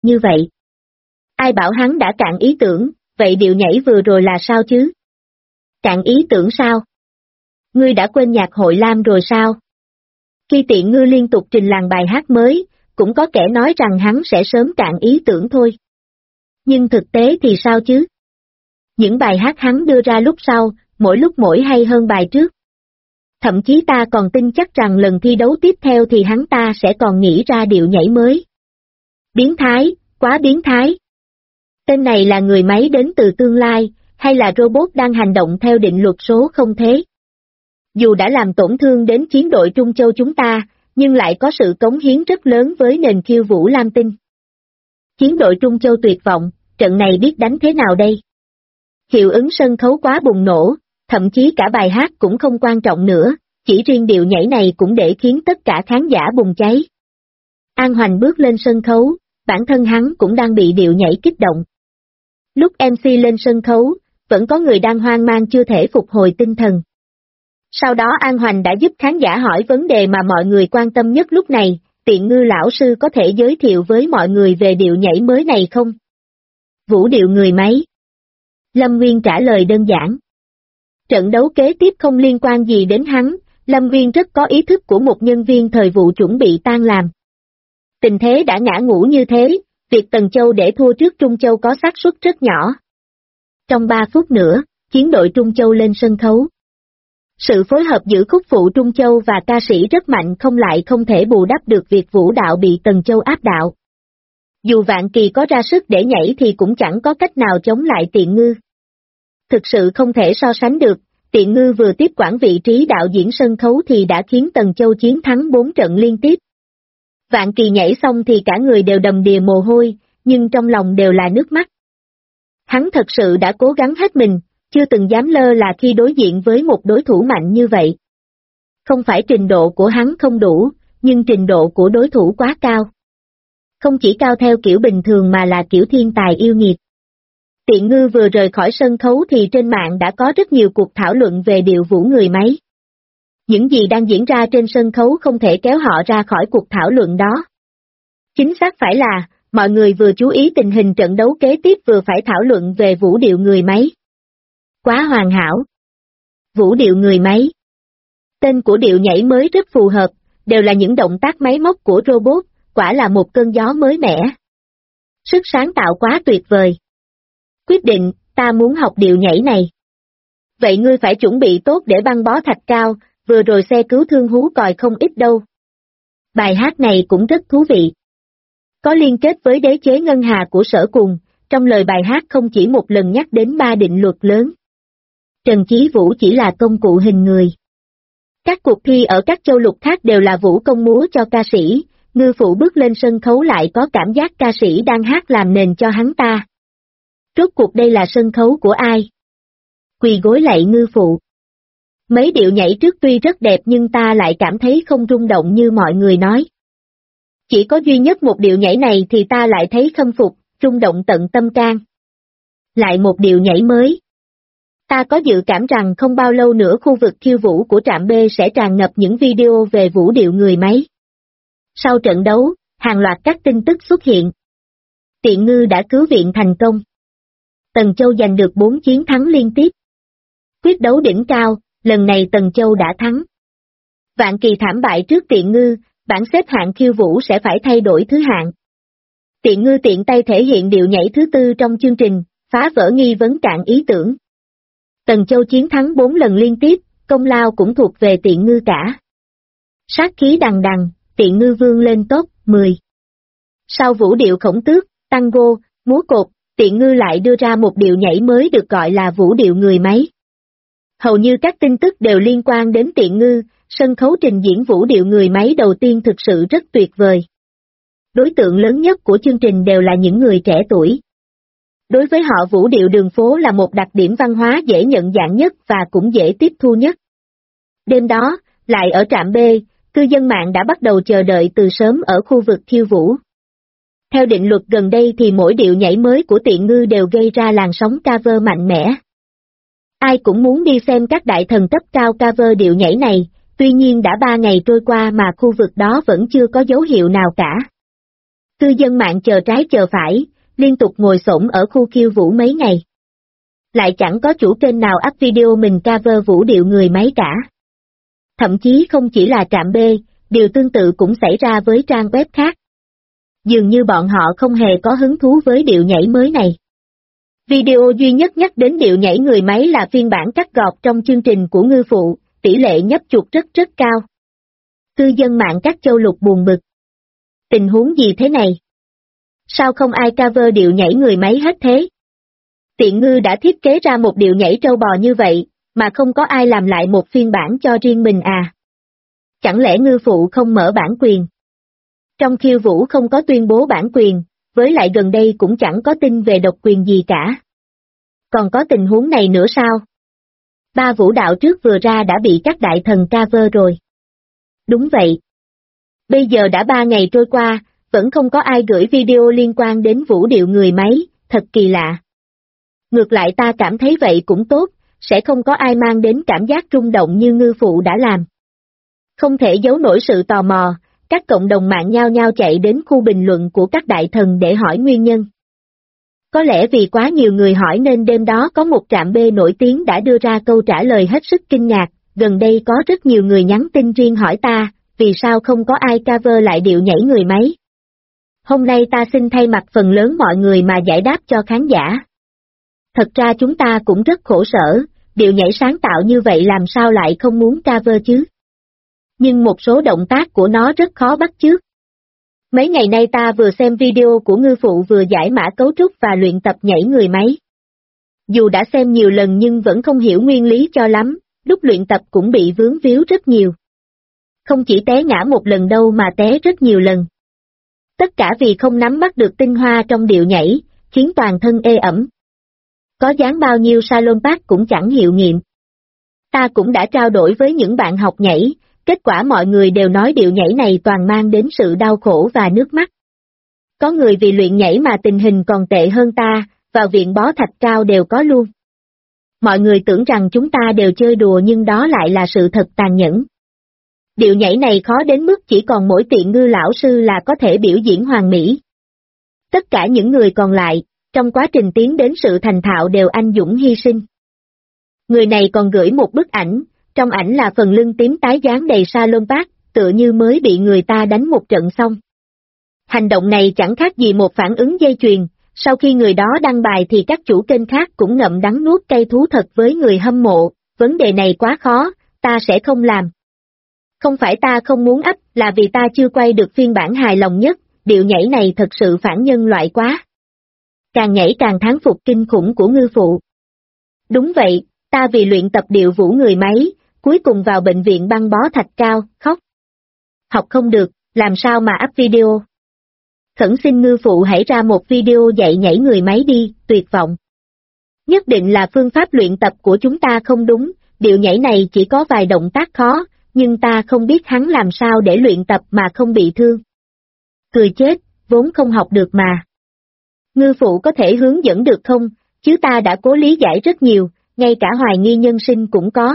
như vậy. Ai bảo hắn đã cạn ý tưởng, vậy điệu nhảy vừa rồi là sao chứ? Cạn ý tưởng sao? Ngươi đã quên nhạc hội lam rồi sao? Khi Tiện Ngư liên tục trình làng bài hát mới, cũng có kẻ nói rằng hắn sẽ sớm cạn ý tưởng thôi. Nhưng thực tế thì sao chứ? Những bài hát hắn đưa ra lúc sau, mỗi lúc mỗi hay hơn bài trước. Thậm chí ta còn tin chắc rằng lần thi đấu tiếp theo thì hắn ta sẽ còn nghĩ ra điệu nhảy mới. Biến thái, quá biến thái. Tên này là người máy đến từ tương lai, hay là robot đang hành động theo định luật số không thế? Dù đã làm tổn thương đến chiến đội Trung Châu chúng ta, nhưng lại có sự cống hiến rất lớn với nền khiêu vũ lam tinh. Chiến đội Trung Châu tuyệt vọng, trận này biết đánh thế nào đây? Hiệu ứng sân khấu quá bùng nổ, thậm chí cả bài hát cũng không quan trọng nữa, chỉ riêng điệu nhảy này cũng để khiến tất cả khán giả bùng cháy. An Hoành bước lên sân khấu, bản thân hắn cũng đang bị điệu nhảy kích động. Lúc MC lên sân khấu, vẫn có người đang hoang mang chưa thể phục hồi tinh thần. Sau đó An Hoành đã giúp khán giả hỏi vấn đề mà mọi người quan tâm nhất lúc này, Tiện Ngư lão sư có thể giới thiệu với mọi người về điệu nhảy mới này không? Vũ điệu người máy. Lâm Nguyên trả lời đơn giản. Trận đấu kế tiếp không liên quan gì đến hắn, Lâm Nguyên rất có ý thức của một nhân viên thời vụ chuẩn bị tan làm. Tình thế đã ngã ngũ như thế, việc Tần Châu để thua trước Trung Châu có xác suất rất nhỏ. Trong 3 phút nữa, chiến đội Trung Châu lên sân khấu. Sự phối hợp giữa khúc phụ Trung Châu và ca sĩ rất mạnh không thể bù đắp được việc vũ đạo bị Tần Châu áp đạo. Dù Vạn Kỳ có ra sức để nhảy thì cũng chẳng có cách nào chống lại Tiện Ngư. Thực sự không thể so sánh được, Tiện Ngư vừa tiếp quản vị trí đạo diễn sân khấu thì đã khiến Tần Châu chiến thắng 4 trận liên tiếp. Vạn Kỳ nhảy xong thì cả người đều đầm đìa mồ hôi, nhưng trong lòng đều là nước mắt. Hắn thật sự đã cố gắng hết mình, chưa từng dám lơ là khi đối diện với một đối thủ mạnh như vậy. Không phải trình độ của hắn không đủ, nhưng trình độ của đối thủ quá cao. Không chỉ cao theo kiểu bình thường mà là kiểu thiên tài yêu nghiệt. Tiện Ngư vừa rời khỏi sân khấu thì trên mạng đã có rất nhiều cuộc thảo luận về điệu vũ người máy. Những gì đang diễn ra trên sân khấu không thể kéo họ ra khỏi cuộc thảo luận đó. Chính xác phải là, mọi người vừa chú ý tình hình trận đấu kế tiếp vừa phải thảo luận về vũ điệu người máy. Quá hoàn hảo. Vũ điệu người máy. Tên của điệu nhảy mới rất phù hợp, đều là những động tác máy móc của robot, quả là một cơn gió mới mẻ. Sức sáng tạo quá tuyệt vời. Quyết định, ta muốn học điệu nhảy này. Vậy ngươi phải chuẩn bị tốt để băng bó thạch cao, vừa rồi xe cứu thương hú còi không ít đâu. Bài hát này cũng rất thú vị. Có liên kết với đế chế ngân hà của Sở Cùng, trong lời bài hát không chỉ một lần nhắc đến 3 định luật lớn. Trần Chí Vũ chỉ là công cụ hình người. Các cuộc thi ở các châu lục khác đều là vũ công múa cho ca sĩ, Ngư Phụ bước lên sân khấu lại có cảm giác ca sĩ đang hát làm nền cho hắn ta. Rốt cuộc đây là sân khấu của ai? Quỳ gối lạy Ngư Phụ. Mấy điệu nhảy trước tuy rất đẹp nhưng ta lại cảm thấy không rung động như mọi người nói. Chỉ có duy nhất một điệu nhảy này thì ta lại thấy khâm phục, rung động tận tâm can. Lại một điệu nhảy mới. Ta có dự cảm rằng không bao lâu nữa khu vực khiêu vũ của trạm B sẽ tràn ngập những video về vũ điệu người máy. Sau trận đấu, hàng loạt các tin tức xuất hiện. Tiện Ngư đã cứu viện thành công. Tần Châu giành được 4 chiến thắng liên tiếp. Quyết đấu đỉnh cao, lần này Tần Châu đã thắng. Vạn Kỳ thảm bại trước Tiện Ngư, bảng xếp hạng khiêu vũ sẽ phải thay đổi thứ hạng. Tiện Ngư tiện tay thể hiện điệu nhảy thứ 4 trong chương trình, phá vỡ nghi vấn cạn ý tưởng. Tần Châu chiến thắng 4 lần liên tiếp, công lao cũng thuộc về Tiện Ngư cả. Sát khí đằng đằng, Tiện Ngư vươn lên top 10. Sau vũ điệu khổng tước, tango, múa cột, Tiện Ngư lại đưa ra một điệu nhảy mới được gọi là vũ điệu người máy. Hầu như các tin tức đều liên quan đến Tiện Ngư, sân khấu trình diễn vũ điệu người máy đầu tiên thực sự rất tuyệt vời. Đối tượng lớn nhất của chương trình đều là những người trẻ tuổi. Đối với họ vũ điệu đường phố là một đặc điểm văn hóa dễ nhận dạng nhất và cũng dễ tiếp thu nhất. Đêm đó, lại ở trạm B, cư dân mạng đã bắt đầu chờ đợi từ sớm ở khu vực khiêu vũ. Theo định luật gần đây thì mỗi điệu nhảy mới của Tiện Ngư đều gây ra làn sóng cover mạnh mẽ. Ai cũng muốn đi xem các đại thần cấp cao cover điệu nhảy này, tuy nhiên đã 3 ngày trôi qua mà khu vực đó vẫn chưa có dấu hiệu nào cả. Cư dân mạng chờ trái chờ phải, liên tục ngồi xổm ở khu khiêu vũ mấy ngày. Lại chẳng có chủ kênh nào up video mình cover vũ điệu người máy cả. Thậm chí không chỉ là Trạm B, điều tương tự cũng xảy ra với trang web khác. Dường như bọn họ không hề có hứng thú với điệu nhảy mới này. Video duy nhất nhắc đến điệu nhảy người máy là phiên bản cắt gọt trong chương trình của Ngư Phụ, tỷ lệ nhấp chuột rất cao. Cư dân mạng các châu lục buồn bực. Tình huống gì thế này? Sao không ai cover điệu nhảy người máy hết thế? Tiện Ngư đã thiết kế ra một điệu nhảy trâu bò như vậy, mà không có ai làm lại một phiên bản cho riêng mình à? Chẳng lẽ Ngư Phụ không mở bản quyền? Trong khiêu vũ không có tuyên bố bản quyền, với lại gần đây cũng chẳng có tin về độc quyền gì cả. Còn có tình huống này nữa sao? 3 vũ đạo trước vừa ra đã bị các đại thần cover rồi. Đúng vậy. Bây giờ đã 3 ngày trôi qua, vẫn không có ai gửi video liên quan đến vũ điệu người máy, thật kỳ lạ. Ngược lại ta cảm thấy vậy cũng tốt, sẽ không có ai mang đến cảm giác rung động như Ngư Phụ đã làm. Không thể giấu nổi sự tò mò, các cộng đồng mạng nhao nhao chạy đến khu bình luận của các đại thần để hỏi nguyên nhân. Có lẽ vì quá nhiều người hỏi nên đêm đó có một trạm B nổi tiếng đã đưa ra câu trả lời hết sức kinh ngạc, gần đây có rất nhiều người nhắn tin riêng hỏi ta, vì sao không có ai cover lại điệu nhảy người máy. Hôm nay ta xin thay mặt phần lớn mọi người mà giải đáp cho khán giả. Thật ra chúng ta cũng rất khổ sở, điệu nhảy sáng tạo như vậy làm sao lại không muốn cover chứ? Nhưng một số động tác của nó rất khó bắt chước. Mấy ngày nay ta vừa xem video của Ngư Phụ vừa giải mã cấu trúc và luyện tập nhảy người máy. Dù đã xem nhiều lần nhưng vẫn không hiểu nguyên lý cho lắm, lúc luyện tập cũng bị vướng víu rất nhiều. Không chỉ té ngã một lần đâu mà té rất nhiều lần. Tất cả vì không nắm bắt được tinh hoa trong điệu nhảy, khiến toàn thân ê ẩm. Có dán bao nhiêu salon pack cũng chẳng hiệu nghiệm. Ta cũng đã trao đổi với những bạn học nhảy, kết quả mọi người đều nói điệu nhảy này toàn mang đến sự đau khổ và nước mắt. Có người vì luyện nhảy mà tình hình còn tệ hơn ta, vào viện bó thạch cao đều có luôn. Mọi người tưởng rằng chúng ta đều chơi đùa nhưng đó lại là sự thật tàn nhẫn. Điệu nhảy này khó đến mức chỉ còn mỗi Tiện Ngư lão sư là có thể biểu diễn hoàn mỹ. Tất cả những người còn lại, trong quá trình tiến đến sự thành thạo đều anh dũng hy sinh. Người này còn gửi một bức ảnh, trong ảnh là phần lưng tím tái dán đầy salon pack, tựa như mới bị người ta đánh một trận xong. Hành động này chẳng khác gì một phản ứng dây chuyền, sau khi người đó đăng bài thì các chủ kênh khác cũng ngậm đắng nuốt cay thú thật với người hâm mộ, vấn đề này quá khó, ta sẽ không làm. Không phải ta không muốn up, là vì ta chưa quay được phiên bản hài lòng nhất, điệu nhảy này thật sự phản nhân loại quá. Càng nhảy càng thán phục kinh khủng của Ngư Phụ. Đúng vậy, ta vì luyện tập điệu vũ người máy, cuối cùng vào bệnh viện băng bó thạch cao, khóc. Học không được, làm sao mà up video? Khẩn xin Ngư Phụ hãy ra một video dạy nhảy người máy đi, tuyệt vọng. Nhất định là phương pháp luyện tập của chúng ta không đúng, điệu nhảy này chỉ có vài động tác khó, nhưng ta không biết hắn làm sao để luyện tập mà không bị thương. Cười chết, vốn không học được mà. Ngư Phụ có thể hướng dẫn được không, chứ ta đã cố lý giải rất nhiều, ngay cả hoài nghi nhân sinh cũng có.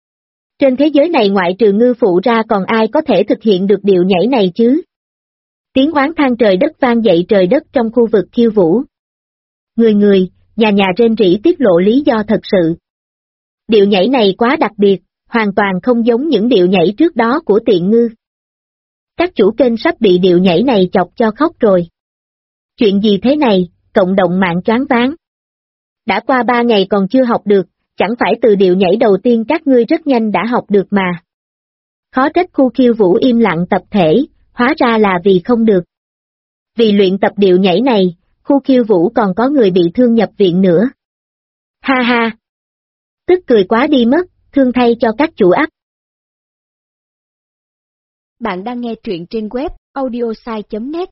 Trên thế giới này ngoại trừ Ngư Phụ ra còn ai có thể thực hiện được điệu nhảy này chứ? Tiếng oán than trời đất vang dậy trời đất trong khu vực khiêu vũ. Người, nhà rên rỉ tiết lộ lý do thật sự. Điệu nhảy này quá đặc biệt, hoàn toàn không giống những điệu nhảy trước đó của Tiện Ngư. Các chủ kênh sắp bị điệu nhảy này chọc cho khóc rồi. Chuyện gì thế này, cộng đồng mạng choáng váng. Đã qua 3 ngày còn chưa học được, chẳng phải từ điệu nhảy đầu tiên các ngươi rất nhanh đã học được mà. Khó trách khu khiêu vũ im lặng tập thể, hóa ra là vì không được. Vì luyện tập điệu nhảy này, khu khiêu vũ còn có người bị thương nhập viện nữa. Ha ha! Tức cười quá đi mất, thương thay cho các chủ ấp. Bạn đang nghe truyện trên web audiosai.net.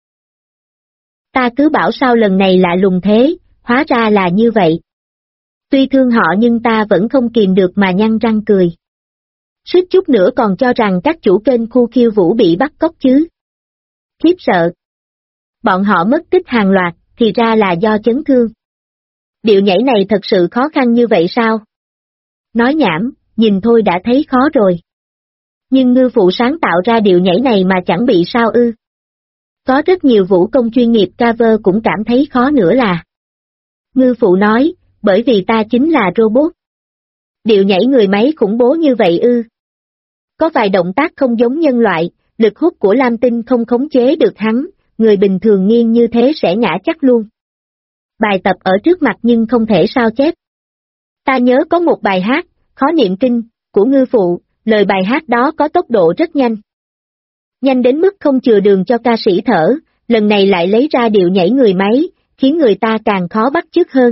Ta cứ bảo sao lần này lạ lùng thế, hóa ra là như vậy. Tuy thương họ nhưng ta vẫn không kìm được mà nhăn răng cười. Suýt chút nữa còn cho rằng các chủ kênh khu khiêu vũ bị bắt cóc chứ. Khiếp sợ. Bọn họ mất tích hàng loạt, thì ra là do chấn thương. Điệu nhảy này thật sự khó khăn như vậy sao? Nói nhảm, nhìn thôi đã thấy khó rồi. Nhưng Ngư Phụ sáng tạo ra điệu nhảy này mà chẳng bị sao ư? Có rất nhiều vũ công chuyên nghiệp cover cũng cảm thấy khó nữa là. Ngư phụ nói, bởi vì ta chính là robot. Điệu nhảy người máy khủng bố như vậy ư? Có vài động tác không giống nhân loại, lực hút của Lam Tinh không khống chế được hắn, người bình thường nghiêng như thế sẽ ngã chắc luôn. Bài tập ở trước mặt nhưng không thể sao chép. Ta nhớ có một bài hát, khó niệm kinh, của ngư phụ, lời bài hát đó có tốc độ rất nhanh. Nhanh đến mức không chừa đường cho ca sĩ thở, lần này lại lấy ra điệu nhảy người máy, khiến người ta càng khó bắt chước hơn.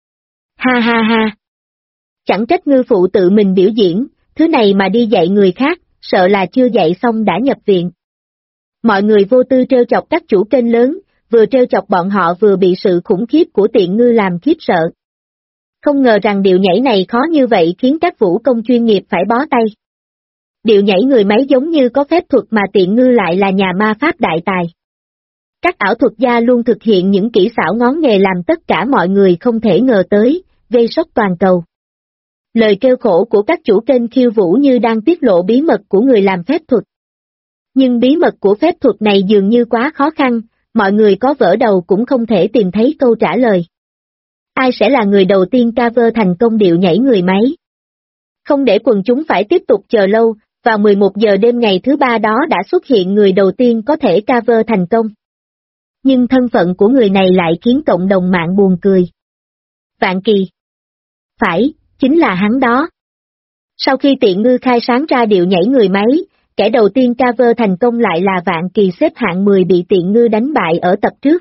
Ha ha ha! Chẳng trách ngư phụ tự mình biểu diễn, thứ này mà đi dạy người khác, sợ là chưa dạy xong đã nhập viện. Mọi người vô tư trêu chọc các chủ kênh lớn, vừa trêu chọc bọn họ vừa bị sự khủng khiếp của Tiện Ngư làm khiếp sợ. Không ngờ rằng điệu nhảy này khó như vậy khiến các vũ công chuyên nghiệp phải bó tay. Điệu nhảy người máy giống như có phép thuật mà Tiện Ngư lại là nhà ma pháp đại tài. Các ảo thuật gia luôn thực hiện những kỹ xảo ngón nghề làm tất cả mọi người không thể ngờ tới, gây sốc toàn cầu. Lời kêu khổ của các chủ kênh khiêu vũ như đang tiết lộ bí mật của người làm phép thuật. Nhưng bí mật của phép thuật này dường như quá khó khăn, mọi người có vỡ đầu cũng không thể tìm thấy câu trả lời. Ai sẽ là người đầu tiên cover thành công điệu nhảy người máy? Không để quần chúng phải tiếp tục chờ lâu, vào 11 giờ đêm ngày thứ ba đó đã xuất hiện người đầu tiên có thể cover thành công. Nhưng thân phận của người này lại khiến cộng đồng mạng buồn cười. Vạn Kỳ. Phải, chính là hắn đó. Sau khi Tiện Ngư khai sáng ra điệu nhảy người máy, kẻ đầu tiên cover thành công lại là Vạn Kỳ xếp hạng 10 bị Tiện Ngư đánh bại ở tập trước.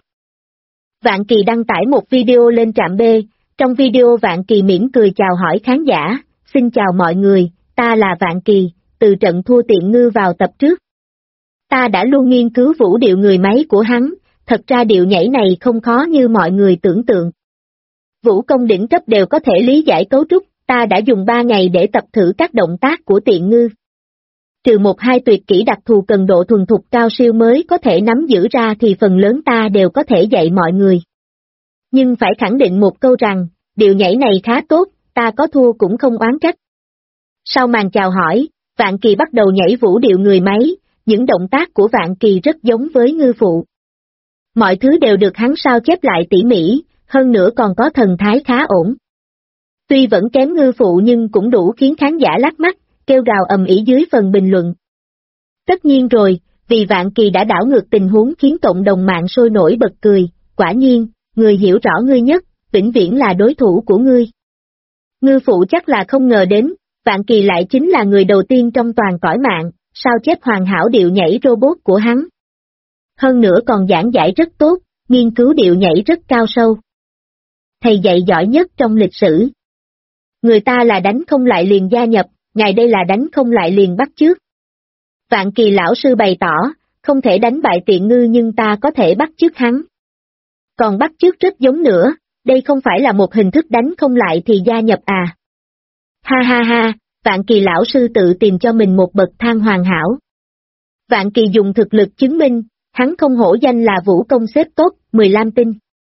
Vạn Kỳ đăng tải một video lên trạm B, trong video Vạn Kỳ mỉm cười chào hỏi khán giả, xin chào mọi người, ta là Vạn Kỳ, từ trận thua Tiện Ngư vào tập trước. Ta đã luôn nghiên cứu vũ điệu người máy của hắn, thật ra điệu nhảy này không khó như mọi người tưởng tượng. Vũ công đỉnh cấp đều có thể lý giải cấu trúc, ta đã dùng 3 ngày để tập thử các động tác của Tiện Ngư. Trừ một hai tuyệt kỹ đặc thù cần độ thuần thục cao siêu mới có thể nắm giữ ra thì phần lớn ta đều có thể dạy mọi người. Nhưng phải khẳng định một câu rằng, điệu nhảy này khá tốt, ta có thua cũng không oán trách. Sau màn chào hỏi, Vạn Kỳ bắt đầu nhảy vũ điệu người máy, những động tác của Vạn Kỳ rất giống với ngư phụ. Mọi thứ đều được hắn sao chép lại tỉ mỉ, hơn nữa còn có thần thái khá ổn. Tuy vẫn kém ngư phụ nhưng cũng đủ khiến khán giả lắc mắt, kêu gào ầm ĩ dưới phần bình luận. Tất nhiên rồi, vì Vạn Kỳ đã đảo ngược tình huống khiến cộng đồng mạng sôi nổi bật cười, quả nhiên, người hiểu rõ ngươi nhất, vĩnh viễn là đối thủ của ngươi. Ngư phụ chắc là không ngờ đến, Vạn Kỳ lại chính là người đầu tiên trong toàn cõi mạng, sao chép hoàn hảo điệu nhảy robot của hắn. Hơn nữa còn giảng giải rất tốt, nghiên cứu điệu nhảy rất cao sâu. Thầy dạy giỏi nhất trong lịch sử. Người ta là đánh không lại liền gia nhập, ngài đây là đánh không lại liền bắt chước. Vạn Kỳ lão sư bày tỏ, không thể đánh bại Tiện Ngư nhưng ta có thể bắt chước hắn. Còn bắt chước rất giống nữa, đây không phải là một hình thức đánh không lại thì gia nhập à. Ha ha ha, Vạn Kỳ lão sư tự tìm cho mình một bậc thang hoàn hảo. Vạn Kỳ dùng thực lực chứng minh, hắn không hổ danh là vũ công xếp tốt, 10 Lam Tinh.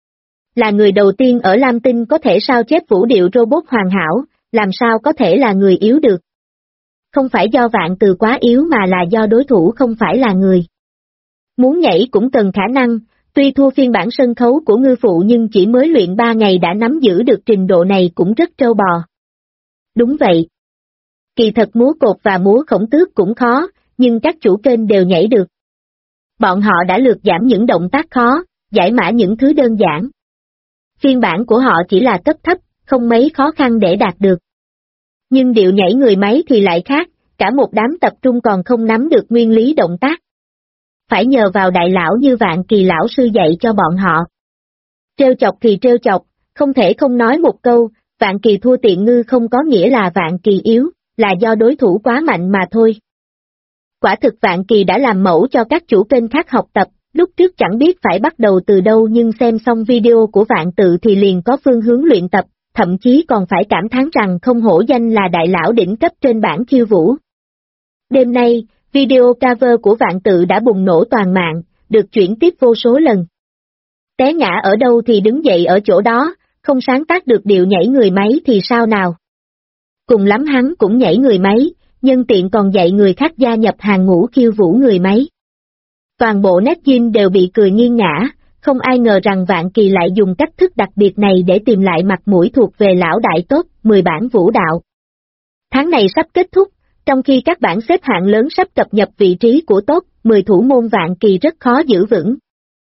Là người đầu tiên ở Lam Tinh có thể sao chép vũ điệu robot hoàn hảo, làm sao có thể là người yếu được. Không phải do Vạn Từ quá yếu mà là do đối thủ không phải là người. Muốn nhảy cũng cần khả năng, tuy thua phiên bản sân khấu của ngư phụ nhưng chỉ mới luyện 3 ngày đã nắm giữ được trình độ này cũng rất trâu bò. Đúng vậy. Kỳ thật múa cột và múa khổng tước cũng khó, nhưng các chủ kênh đều nhảy được. Bọn họ đã lược giảm những động tác khó, giải mã những thứ đơn giản. Phiên bản của họ chỉ là cấp thấp, không mấy khó khăn để đạt được. Nhưng điệu nhảy người máy thì lại khác, cả một đám tập trung còn không nắm được nguyên lý động tác. Phải nhờ vào đại lão như Vạn Kỳ lão sư dạy cho bọn họ. Trêu chọc thì trêu chọc, không thể không nói một câu, Vạn Kỳ thua Tiện Ngư không có nghĩa là Vạn Kỳ yếu, là do đối thủ quá mạnh mà thôi. Quả thực Vạn Kỳ đã làm mẫu cho các chủ kênh khác học tập, lúc trước chẳng biết phải bắt đầu từ đâu nhưng xem xong video của Vạn Tự thì liền có phương hướng luyện tập, thậm chí còn phải cảm thán rằng không hổ danh là đại lão đỉnh cấp trên bảng khiêu vũ. Đêm nay, video cover của Vạn Tự đã bùng nổ toàn mạng, được chuyển tiếp vô số lần. Té ngã ở đâu thì đứng dậy ở chỗ đó, không sáng tác được điệu nhảy người máy thì sao nào? Cùng lắm hắn cũng nhảy người máy, nhân tiện còn dạy người khác gia nhập hàng ngũ khiêu vũ người máy. Toàn bộ netizens đều bị cười nghiêng ngã, không ai ngờ rằng Vạn Kỳ lại dùng cách thức đặc biệt này để tìm lại mặt mũi thuộc về lão đại top 10 bảng vũ đạo. Tháng này sắp kết thúc, trong khi các bảng xếp hạng lớn sắp cập nhật vị trí của top 10 thủ môn Vạn Kỳ rất khó giữ vững.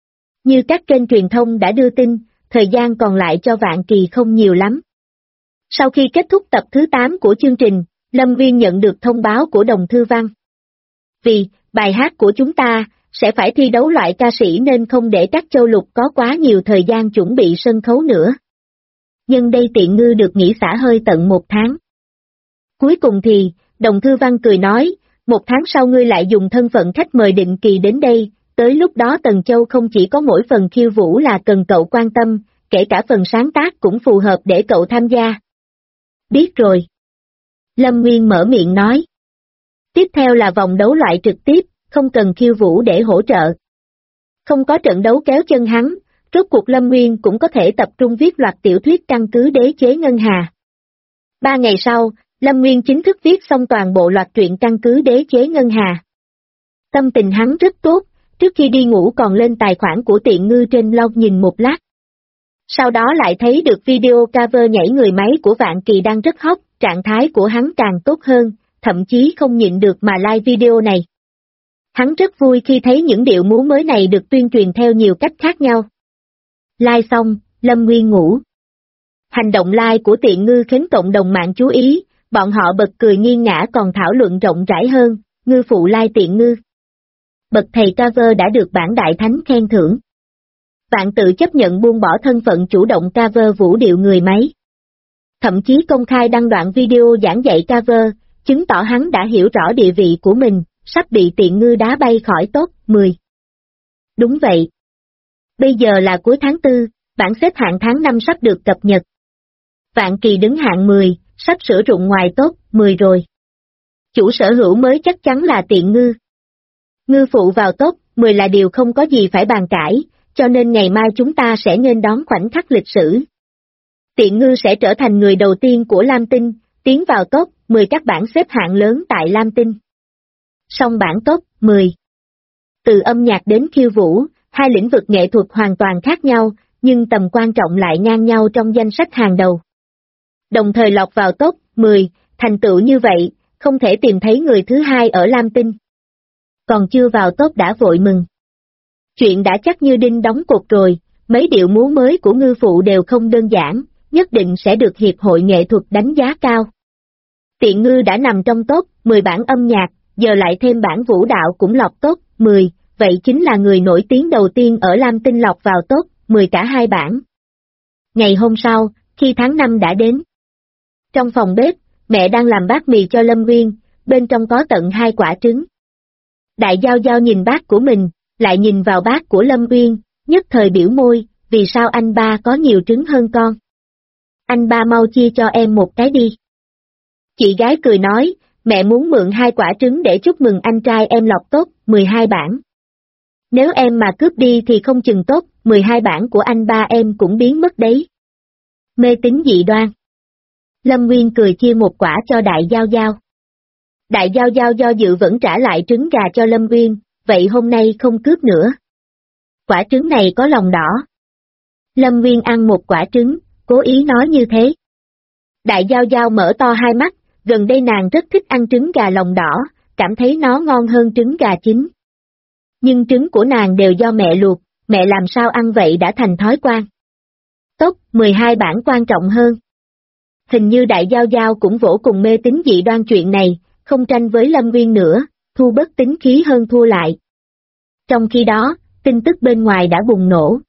Như các kênh truyền thông đã đưa tin, thời gian còn lại cho Vạn Kỳ không nhiều lắm. Sau khi kết thúc tập thứ 8 của chương trình, Lâm Nguyên nhận được thông báo của Đồng Thư Văn. Vì, bài hát của chúng ta, sẽ phải thi đấu loại ca sĩ nên không để các châu lục có quá nhiều thời gian chuẩn bị sân khấu nữa. Nhưng đây Tiện Ngư được nghỉ xả hơi tận 1 tháng. Cuối cùng thì, Đồng Thư Văn cười nói, 1 tháng sau ngươi lại dùng thân phận khách mời định kỳ đến đây, tới lúc đó Tần Châu không chỉ có mỗi phần khiêu vũ là cần cậu quan tâm, kể cả phần sáng tác cũng phù hợp để cậu tham gia. Biết rồi. Lâm Nguyên mở miệng nói. Tiếp theo là vòng đấu loại trực tiếp, không cần khiêu vũ để hỗ trợ. Không có trận đấu kéo chân hắn, rốt cuộc Lâm Nguyên cũng có thể tập trung viết loạt tiểu thuyết căn cứ đế chế ngân hà. 3 ngày sau, Lâm Nguyên chính thức viết xong toàn bộ loạt truyện căn cứ đế chế ngân hà. Tâm tình hắn rất tốt, trước khi đi ngủ còn lên tài khoản của Tiện Ngư trên blog nhìn một lát. Sau đó lại thấy được video cover nhảy người máy của Vạn Kỳ đang rất hot, trạng thái của hắn càng tốt hơn, thậm chí không nhịn được mà like video này. Hắn rất vui khi thấy những điệu múa mới này được tuyên truyền theo nhiều cách khác nhau. Like xong, Lâm Nguyên ngủ. Hành động like của Tiện Ngư khiến cộng đồng mạng chú ý, bọn họ bật cười nghiêng ngã còn thảo luận rộng rãi hơn, ngư phụ like Tiện Ngư. Bậc thầy cover đã được bản đại thánh khen thưởng. Vạn tự chấp nhận buông bỏ thân phận chủ động cover vũ điệu người máy. Thậm chí công khai đăng đoạn video giảng dạy cover, chứng tỏ hắn đã hiểu rõ địa vị của mình, sắp bị Tiện Ngư đá bay khỏi top 10. Đúng vậy. Bây giờ là cuối tháng 4, bảng xếp hạng tháng 5 sắp được cập nhật. Vạn Kỳ đứng hạng 10, sắp sửa rụng ngoài top 10 rồi. Chủ sở hữu mới chắc chắn là Tiện Ngư. Ngư phụ vào top 10 là điều không có gì phải bàn cãi, cho nên ngày mai chúng ta sẽ nghênh đón khoảnh khắc lịch sử. Tiện Ngư sẽ trở thành người đầu tiên của Lam Tinh, tiến vào top 10 các bảng xếp hạng lớn tại Lam Tinh. Song bảng top 10. Từ âm nhạc đến khiêu vũ, hai lĩnh vực nghệ thuật hoàn toàn khác nhau, nhưng tầm quan trọng lại ngang nhau trong danh sách hàng đầu. Đồng thời lọt vào top 10, thành tựu như vậy, không thể tìm thấy người thứ hai ở Lam Tinh. Còn chưa vào top đã vội mừng. Chuyện đã chắc như đinh đóng cột rồi, mấy điệu múa mới của ngư phụ đều không đơn giản, nhất định sẽ được Hiệp hội Nghệ thuật đánh giá cao. Tiện Ngư đã nằm trong top 10 bảng âm nhạc, giờ lại thêm bảng vũ đạo cũng lọt top 10, vậy chính là người nổi tiếng đầu tiên ở Lam Tinh lọt vào top 10 cả hai bảng. Ngày hôm sau, khi tháng 5 đã đến. Trong phòng bếp, mẹ đang làm bát mì cho Lâm Nguyên, bên trong có tận 2 quả trứng. Đại Giao Giao nhìn bát của mình, lại nhìn vào bát của Lâm Nguyên, nhất thời biểu môi, vì sao anh ba có nhiều trứng hơn con? Anh ba mau chia cho em một cái đi. Chị gái cười nói, mẹ muốn mượn 2 quả trứng để chúc mừng anh trai em lọt top 12 bảng. Nếu em mà cướp đi thì không chừng top 12 bảng của anh ba em cũng biến mất đấy. Mê tín dị đoan. Lâm Nguyên cười chia một quả cho Đại Giao Giao. Đại Giao Giao do dự vẫn trả lại trứng gà cho Lâm Nguyên, vậy hôm nay không cướp nữa. Quả trứng này có lòng đỏ. Lâm Nguyên ăn một quả trứng, cố ý nói như thế. Đại Giao Giao mở to hai mắt, gần đây nàng rất thích ăn trứng gà lòng đỏ, cảm thấy nó ngon hơn trứng gà chín. Nhưng trứng của nàng đều do mẹ luộc, mẹ làm sao ăn vậy đã thành thói quen. Top 12 bảng quan trọng hơn. Hình như Đại Giao Giao cũng vỗ cùng mê tín dị đoan chuyện này, không tranh với Lâm Nguyên nữa, thu bất tính khí hơn thua lại. Trong khi đó, tin tức bên ngoài đã bùng nổ.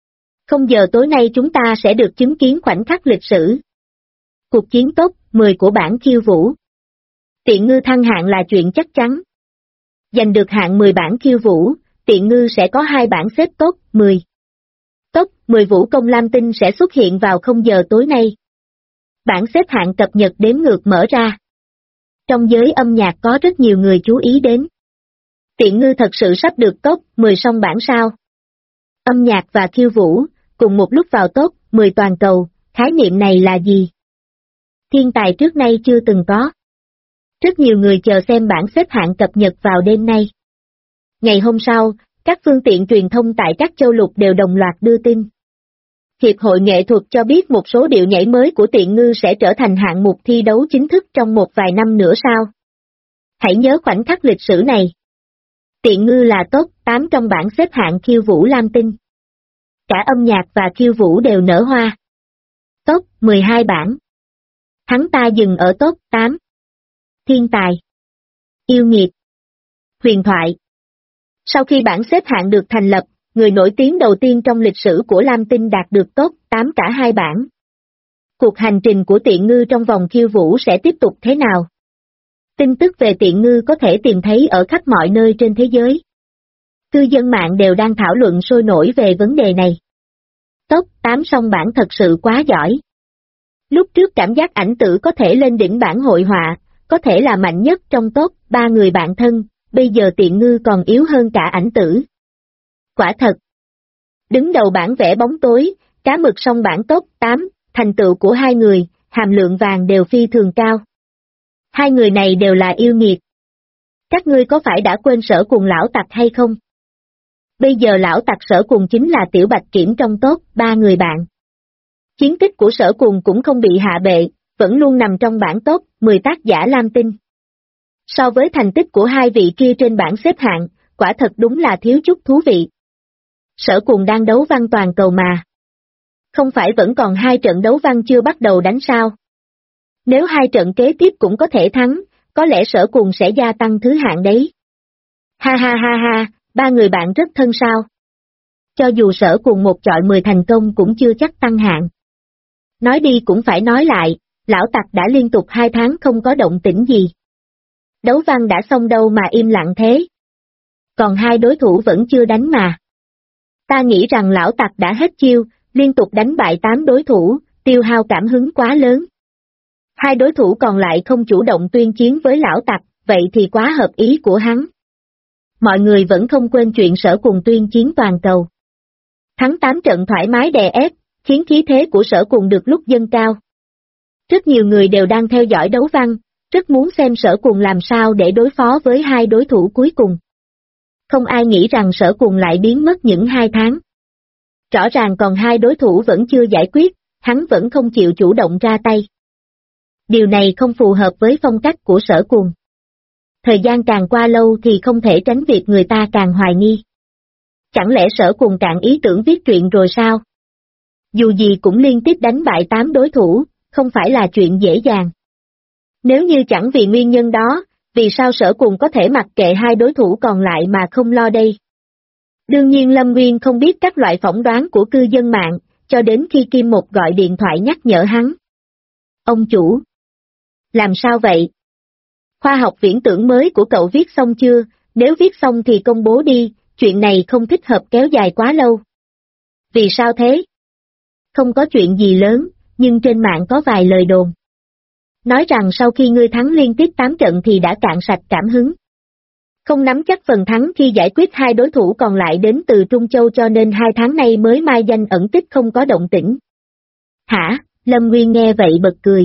0 giờ tối nay chúng ta sẽ được chứng kiến khoảnh khắc lịch sử. Cuộc chiến top 10 của bảng khiêu vũ. Tiện Ngư thăng hạng là chuyện chắc chắn. Giành được hạng 10 bảng khiêu vũ, Tiện Ngư sẽ có 2 bảng xếp top 10. Top 10 vũ công Lam Tinh sẽ xuất hiện vào 0 giờ tối nay. Bảng xếp hạng cập nhật đếm ngược mở ra. Trong giới âm nhạc có rất nhiều người chú ý đến. Tiện Ngư thật sự sắp được top 10 song bảng sao? Âm nhạc và khiêu vũ, cùng một lúc vào top 10 toàn cầu, khái niệm này là gì? Thiên tài trước nay chưa từng có. Rất nhiều người chờ xem bảng xếp hạng cập nhật vào đêm nay. Ngày hôm sau, các phương tiện truyền thông tại các châu lục đều đồng loạt đưa tin. Hiệp hội nghệ thuật cho biết một số điệu nhảy mới của Tiện Ngư sẽ trở thành hạng mục thi đấu chính thức trong một vài năm nữa sao? Hãy nhớ khoảnh khắc lịch sử này. Tiện Ngư là top 8 trong bảng xếp hạng khiêu vũ lam tinh. Cả âm nhạc và khiêu vũ đều nở hoa. Top 12 bảng. Hắn ta dừng ở top 8. Thiên tài. Yêu nghiệt. Huyền thoại. Sau khi bảng xếp hạng được thành lập, người nổi tiếng đầu tiên trong lịch sử của Lam Tinh đạt được top 8 cả hai bảng. Cuộc hành trình của Tiện Ngư trong vòng khiêu vũ sẽ tiếp tục thế nào? Tin tức về Tiện Ngư có thể tìm thấy ở khắp mọi nơi trên thế giới. Cư dân mạng đều đang thảo luận sôi nổi về vấn đề này. Top 8 song bảng thật sự quá giỏi. Lúc trước cảm giác ảnh tử có thể lên đỉnh bảng hội họa, có thể là mạnh nhất trong top 3 người bạn thân, bây giờ Tiện Ngư còn yếu hơn cả ảnh tử. Quả thật. Đứng đầu bảng vẽ bóng tối, cá mực song bảng top 8, thành tựu của hai người, hàm lượng vàng đều phi thường cao. Hai người này đều là yêu nghiệt. Các ngươi có phải đã quên Sở Cùng lão tặc hay không? Bây giờ lão tặc Sở Cùng chính là Tiểu Bạch Kiểm trong top 3 người bạn. Chiến tích của Sở Cùng cũng không bị hạ bệ, vẫn luôn nằm trong bảng top 10 tác giả lam tinh. So với thành tích của hai vị kia trên bảng xếp hạng, quả thật đúng là thiếu chút thú vị. Sở Cùng đang đấu văn toàn cầu mà. Không phải vẫn còn 2 trận đấu văn chưa bắt đầu đánh sao? Nếu 2 trận kế tiếp cũng có thể thắng, có lẽ Sở Cùng sẽ gia tăng thứ hạng đấy. Ha ha ha ha, 3 người bạn rất thân sao? Cho dù Sở Cùng một chọi 10 thành công cũng chưa chắc tăng hạng. Nói đi cũng phải nói lại, lão tặc đã liên tục 2 tháng không có động tĩnh gì. Đấu văn đã xong đâu mà im lặng thế. Còn 2 đối thủ vẫn chưa đánh mà. Ta nghĩ rằng lão tặc đã hết chiêu, liên tục đánh bại 8 đối thủ, tiêu hao cảm hứng quá lớn. 2 đối thủ còn lại không chủ động tuyên chiến với lão tặc, vậy thì quá hợp ý của hắn. Mọi người vẫn không quên chuyện Sở Cùng tuyên chiến toàn cầu. Thắng 8 trận thoải mái đè ép, khiến khí thế của Sở Cùng được lúc dâng cao. Rất nhiều người đều đang theo dõi đấu văn, rất muốn xem Sở Cùng làm sao để đối phó với 2 đối thủ cuối cùng. Không ai nghĩ rằng Sở Cùng lại biến mất những 2 tháng. Rõ ràng còn 2 đối thủ vẫn chưa giải quyết, hắn vẫn không chịu chủ động ra tay. Điều này không phù hợp với phong cách của Sở Cùng. Thời gian càng qua lâu thì không thể tránh việc người ta càng hoài nghi. Chẳng lẽ Sở Cùng cạn ý tưởng viết truyện rồi sao? Dù gì cũng liên tiếp đánh bại 8 đối thủ, không phải là chuyện dễ dàng. Nếu như chẳng vì nguyên nhân đó, vì sao Sở Cùng có thể mặc kệ 2 đối thủ còn lại mà không lo đây? Đương nhiên Lâm Nguyên không biết các loại phỏng đoán của cư dân mạng, cho đến khi Kim Một gọi điện thoại nhắc nhở hắn. Ông chủ! Làm sao vậy? Khoa học viễn tưởng mới của cậu viết xong chưa? Nếu viết xong thì công bố đi, chuyện này không thích hợp kéo dài quá lâu. Vì sao thế? Không có chuyện gì lớn, nhưng trên mạng có vài lời đồn. Nói rằng sau khi ngươi thắng liên tiếp 8 trận thì đã cạn sạch cảm hứng. Không nắm chắc phần thắng khi giải quyết 2 đối thủ còn lại đến từ Trung Châu cho nên 2 tháng nay mới mai danh ẩn tích không có động tĩnh. Hả? Lâm Nguyên nghe vậy bật cười.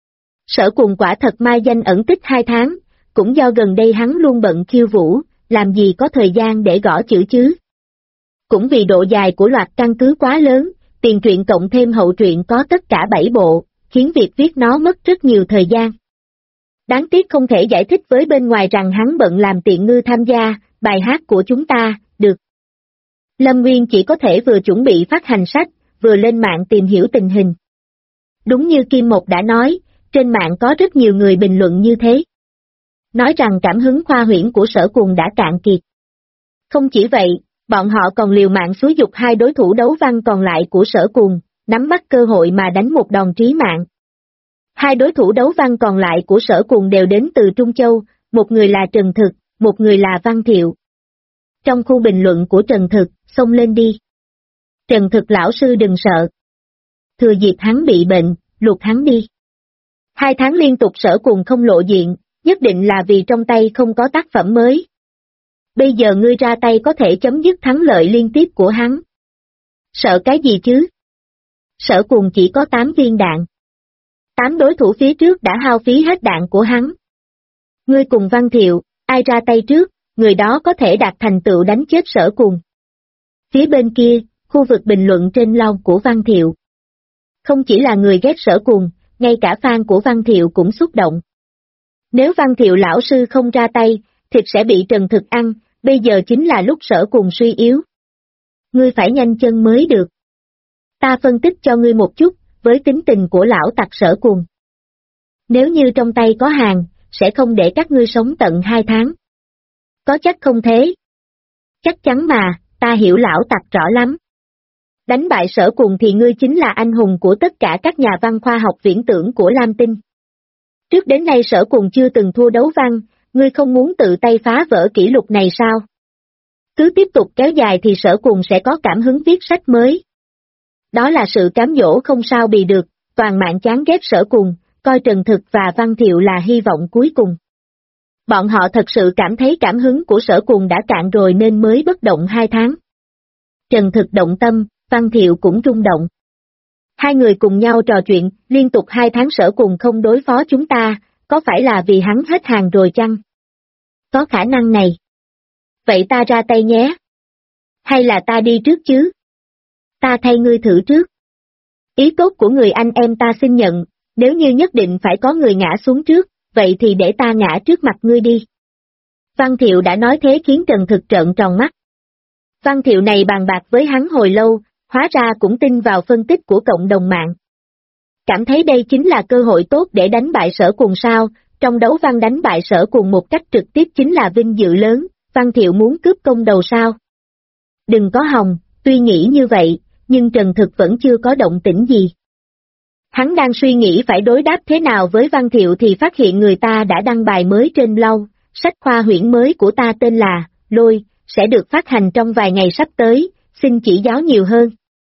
Sở Cùng quả thật mai danh ẩn tích 2 tháng, cũng do gần đây hắn luôn bận khiêu vũ, làm gì có thời gian để gõ chữ chứ. Cũng vì độ dài của loạt căn cứ quá lớn, tiền truyện cộng thêm hậu truyện có tất cả 7 bộ, khiến việc viết nó mất rất nhiều thời gian. Đáng tiếc không thể giải thích với bên ngoài rằng hắn bận làm Tiện Ngư tham gia, bài hát của chúng ta, được. Lâm Nguyên chỉ có thể vừa chuẩn bị phát hành sách, vừa lên mạng tìm hiểu tình hình. Đúng như Kim Một đã nói, trên mạng có rất nhiều người bình luận như thế. Nói rằng cảm hứng khoa huyễn của Sở Cùng đã cạn kiệt. Không chỉ vậy, bọn họ còn liều mạng xúi giục 2 đối thủ đấu văn còn lại của Sở Cùng, nắm bắt cơ hội mà đánh một đòn trí mạng. 2 đối thủ đấu văn còn lại của Sở Cùng đều đến từ Trung Châu, một người là Trần Thực, một người là Văn Thiệu. Trong khu bình luận của Trần Thực, xông lên đi. Trần Thực lão sư đừng sợ. Thừa dịp hắn bị bệnh, luộc hắn đi. 2 tháng liên tục Sở Cùng không lộ diện, nhất định là vì trong tay không có tác phẩm mới. Bây giờ ngươi ra tay có thể chấm dứt thắng lợi liên tiếp của hắn. Sợ cái gì chứ? Sở Cùng chỉ có 8 viên đạn. 8 đối thủ phía trước đã hao phí hết đạn của hắn. Ngươi cùng Văn Thiệu, ai ra tay trước, người đó có thể đạt thành tựu đánh chết Sở Cùng. Phía bên kia, khu vực bình luận trên blog của Văn Thiệu. Không chỉ là người ghét Sở Cùng, ngay cả fan của Văn Thiệu cũng xúc động. Nếu Văn Thiệu lão sư không ra tay, thịt sẽ bị Trần Thực ăn, bây giờ chính là lúc Sở Cùng suy yếu. Ngươi phải nhanh chân mới được. Ta phân tích cho ngươi một chút, với tính tình của lão tặc Sở Cùng. Nếu như trong tay có hàng, sẽ không để các ngươi sống tận 2 tháng. Có chắc không thế? Chắc chắn mà, ta hiểu lão tặc rõ lắm. Đánh bại Sở Cùng thì ngươi chính là anh hùng của tất cả các nhà văn khoa học viễn tưởng của Lam Tinh. Trước đến nay Sở Cùng chưa từng thua đấu văn, ngươi không muốn tự tay phá vỡ kỷ lục này sao? Cứ tiếp tục kéo dài thì Sở Cùng sẽ có cảm hứng viết sách mới. Đó là sự cám dỗ không sao bì được, toàn mạng chán ghét Sở Cùng, coi Trần Thực và Văn Thiệu là hy vọng cuối cùng. Bọn họ thật sự cảm thấy cảm hứng của Sở Cùng đã cạn rồi nên mới bất động 2 tháng. Trần Thực động tâm, Văn Thiệu cũng rung động. Hai người cùng nhau trò chuyện, liên tục 2 tháng Sở Cùng không đối phó chúng ta, có phải là vì hắn hết hàng rồi chăng? Có khả năng này. Vậy ta ra tay nhé. Hay là ta đi trước chứ? Ta thay ngươi thử trước. Ý tốt của người anh em ta xin nhận, nếu như nhất định phải có người ngã xuống trước, vậy thì để ta ngã trước mặt ngươi đi. Văn Thiệu đã nói thế khiến Trần Thực trợn tròn mắt. Văn Thiệu này bàn bạc với hắn hồi lâu, hóa ra cũng tin vào phân tích của cộng đồng mạng. Cảm thấy đây chính là cơ hội tốt để đánh bại Sở Cùng sao, trong đấu văn đánh bại Sở Cùng một cách trực tiếp chính là vinh dự lớn, Văn Thiệu muốn cướp công đầu sao? Đừng có hòng, tuy nghĩ như vậy, nhưng Trần Thực vẫn chưa có động tĩnh gì. Hắn đang suy nghĩ phải đối đáp thế nào với Văn Thiệu thì phát hiện người ta đã đăng bài mới trên blog, sách khoa huyễn mới của ta tên là Lôi, sẽ được phát hành trong vài ngày sắp tới, xin chỉ giáo nhiều hơn.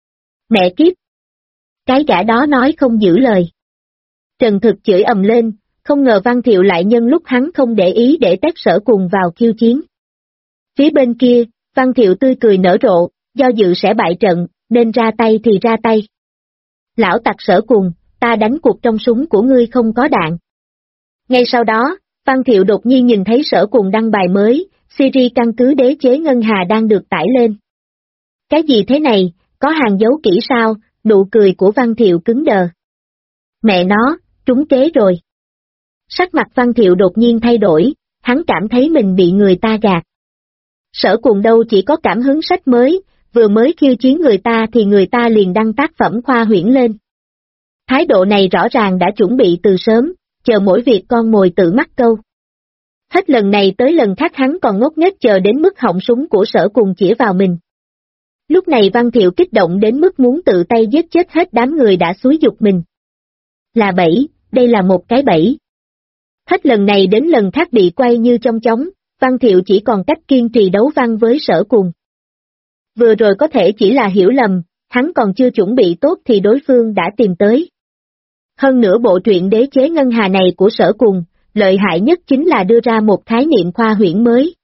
Mẹ kiếp! Cái gã đó nói không giữ lời. Trần Thực chửi ầm lên, không ngờ Văn Thiệu lại nhân lúc hắn không để ý để tép Sở Cùng vào khiêu chiến. Phía bên kia, Văn Thiệu tươi cười nở rộ, do dự sẽ bại trận, nên ra tay thì ra tay. Lão tặc Sở Cùng, ta đánh cuộc trong súng của ngươi không có đạn. Ngay sau đó, Văn Thiệu đột nhiên nhìn thấy Sở Cùng đăng bài mới, series căn cứ đế chế ngân hà đang được tải lên. Cái gì thế này, có hàng dấu kỹ sao? Nụ cười của Văn Thiệu cứng đờ. Mẹ nó, trúng kế rồi. Sắc mặt Văn Thiệu đột nhiên thay đổi, hắn cảm thấy mình bị người ta gạt. Sở Cùng đâu chỉ có cảm hứng sách mới, vừa mới khiêu chiến người ta thì người ta liền đăng tác phẩm khoa huyễn lên. Thái độ này rõ ràng đã chuẩn bị từ sớm, chờ mỗi việc con mồi tự mắc câu. Hết lần này tới lần khác hắn còn ngốc nghếch chờ đến mức họng súng của Sở Cùng chĩa vào mình. Lúc này Văn Thiệu kích động đến mức muốn tự tay giết chết hết đám người đã xúi giục mình. Là bẫy, đây là một cái bẫy. Hết lần này đến lần khác bị quay như trong chóng, Văn Thiệu chỉ còn cách kiên trì đấu văn với Sở Cùng. Vừa rồi có thể chỉ là hiểu lầm, hắn còn chưa chuẩn bị tốt thì đối phương đã tìm tới. Hơn nữa bộ truyện đế chế ngân hà này của Sở Cùng, lợi hại nhất chính là đưa ra một khái niệm khoa huyễn mới.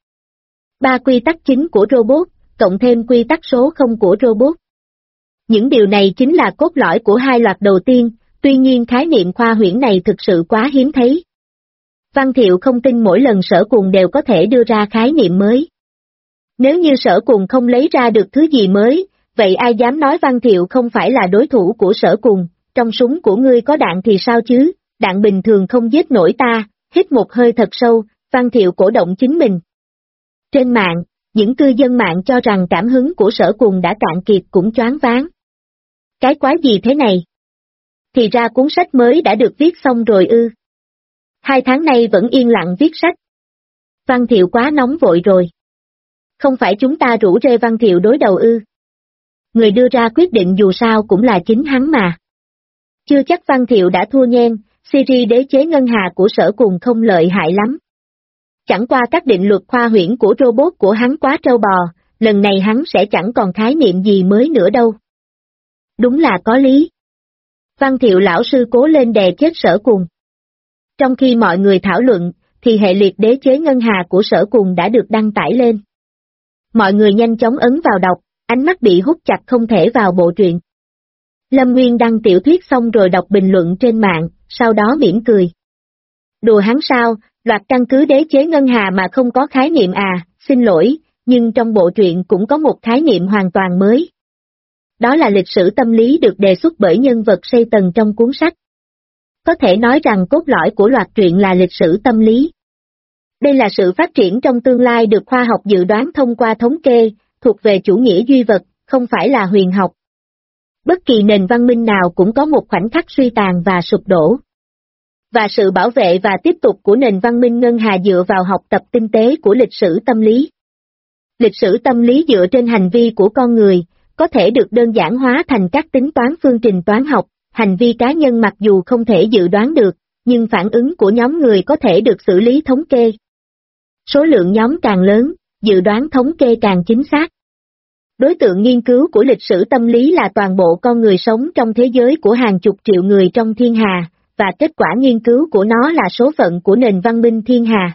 3 quy tắc chính của robot, cộng thêm quy tắc số không của robot. Những điều này chính là cốt lõi của 2 loạt đầu tiên, tuy nhiên khái niệm khoa huyễn này thực sự quá hiếm thấy. Văn Thiệu không tin mỗi lần Sở Cùng đều có thể đưa ra khái niệm mới. Nếu như Sở Cùng không lấy ra được thứ gì mới, vậy ai dám nói Văn Thiệu không phải là đối thủ của Sở Cùng, trong súng của ngươi có đạn thì sao chứ, đạn bình thường không giết nổi ta, hít một hơi thật sâu, Văn Thiệu cổ động chính mình. Trên mạng, những cư dân mạng cho rằng cảm hứng của Sở Cùng đã cạn kiệt cũng choáng váng. Cái quái gì thế này? Thì ra cuốn sách mới đã được viết xong rồi ư. 2 tháng nay vẫn yên lặng viết sách. Văn Thiệu quá nóng vội rồi. Không phải chúng ta rủ rê Văn Thiệu đối đầu ư. Người đưa ra quyết định dù sao cũng là chính hắn mà. Chưa chắc Văn Thiệu đã thua nhen, series đế chế ngân hà của Sở Cùng không lợi hại lắm. Chẳng qua các định luật khoa huyễn của robot của hắn quá trâu bò, lần này hắn sẽ chẳng còn khái niệm gì mới nữa đâu. Đúng là có lý. Văn Thiệu lão sư cố lên đè chết Sở Cùng. Trong khi mọi người thảo luận, thì hệ liệt đế chế ngân hà của Sở Cùng đã được đăng tải lên. Mọi người nhanh chóng ấn vào đọc, ánh mắt bị hút chặt không thể vào bộ truyện. Lâm Nguyên đăng tiểu thuyết xong rồi đọc bình luận trên mạng, sau đó mỉm cười. Đùa hắn sao, loạt căn cứ đế chế ngân hà mà không có khái niệm à, xin lỗi, nhưng trong bộ truyện cũng có một khái niệm hoàn toàn mới. Đó là lịch sử tâm lý được đề xuất bởi nhân vật Satan trong cuốn sách. Có thể nói rằng cốt lõi của loạt truyện là lịch sử tâm lý. Đây là sự phát triển trong tương lai được khoa học dự đoán thông qua thống kê, thuộc về chủ nghĩa duy vật, không phải là huyền học. Bất kỳ nền văn minh nào cũng có một khoảnh khắc suy tàn và sụp đổ. Và sự bảo vệ và tiếp tục của nền văn minh ngân hà dựa vào học tập tinh tế của lịch sử tâm lý. Lịch sử tâm lý dựa trên hành vi của con người, có thể được đơn giản hóa thành các tính toán phương trình toán học, hành vi cá nhân mặc dù không thể dự đoán được, nhưng phản ứng của nhóm người có thể được xử lý thống kê. Số lượng nhóm càng lớn, dự đoán thống kê càng chính xác. Đối tượng nghiên cứu của lịch sử tâm lý là toàn bộ con người sống trong thế giới của hàng chục triệu người trong thiên hà, và kết quả nghiên cứu của nó là số phận của nền văn minh thiên hà.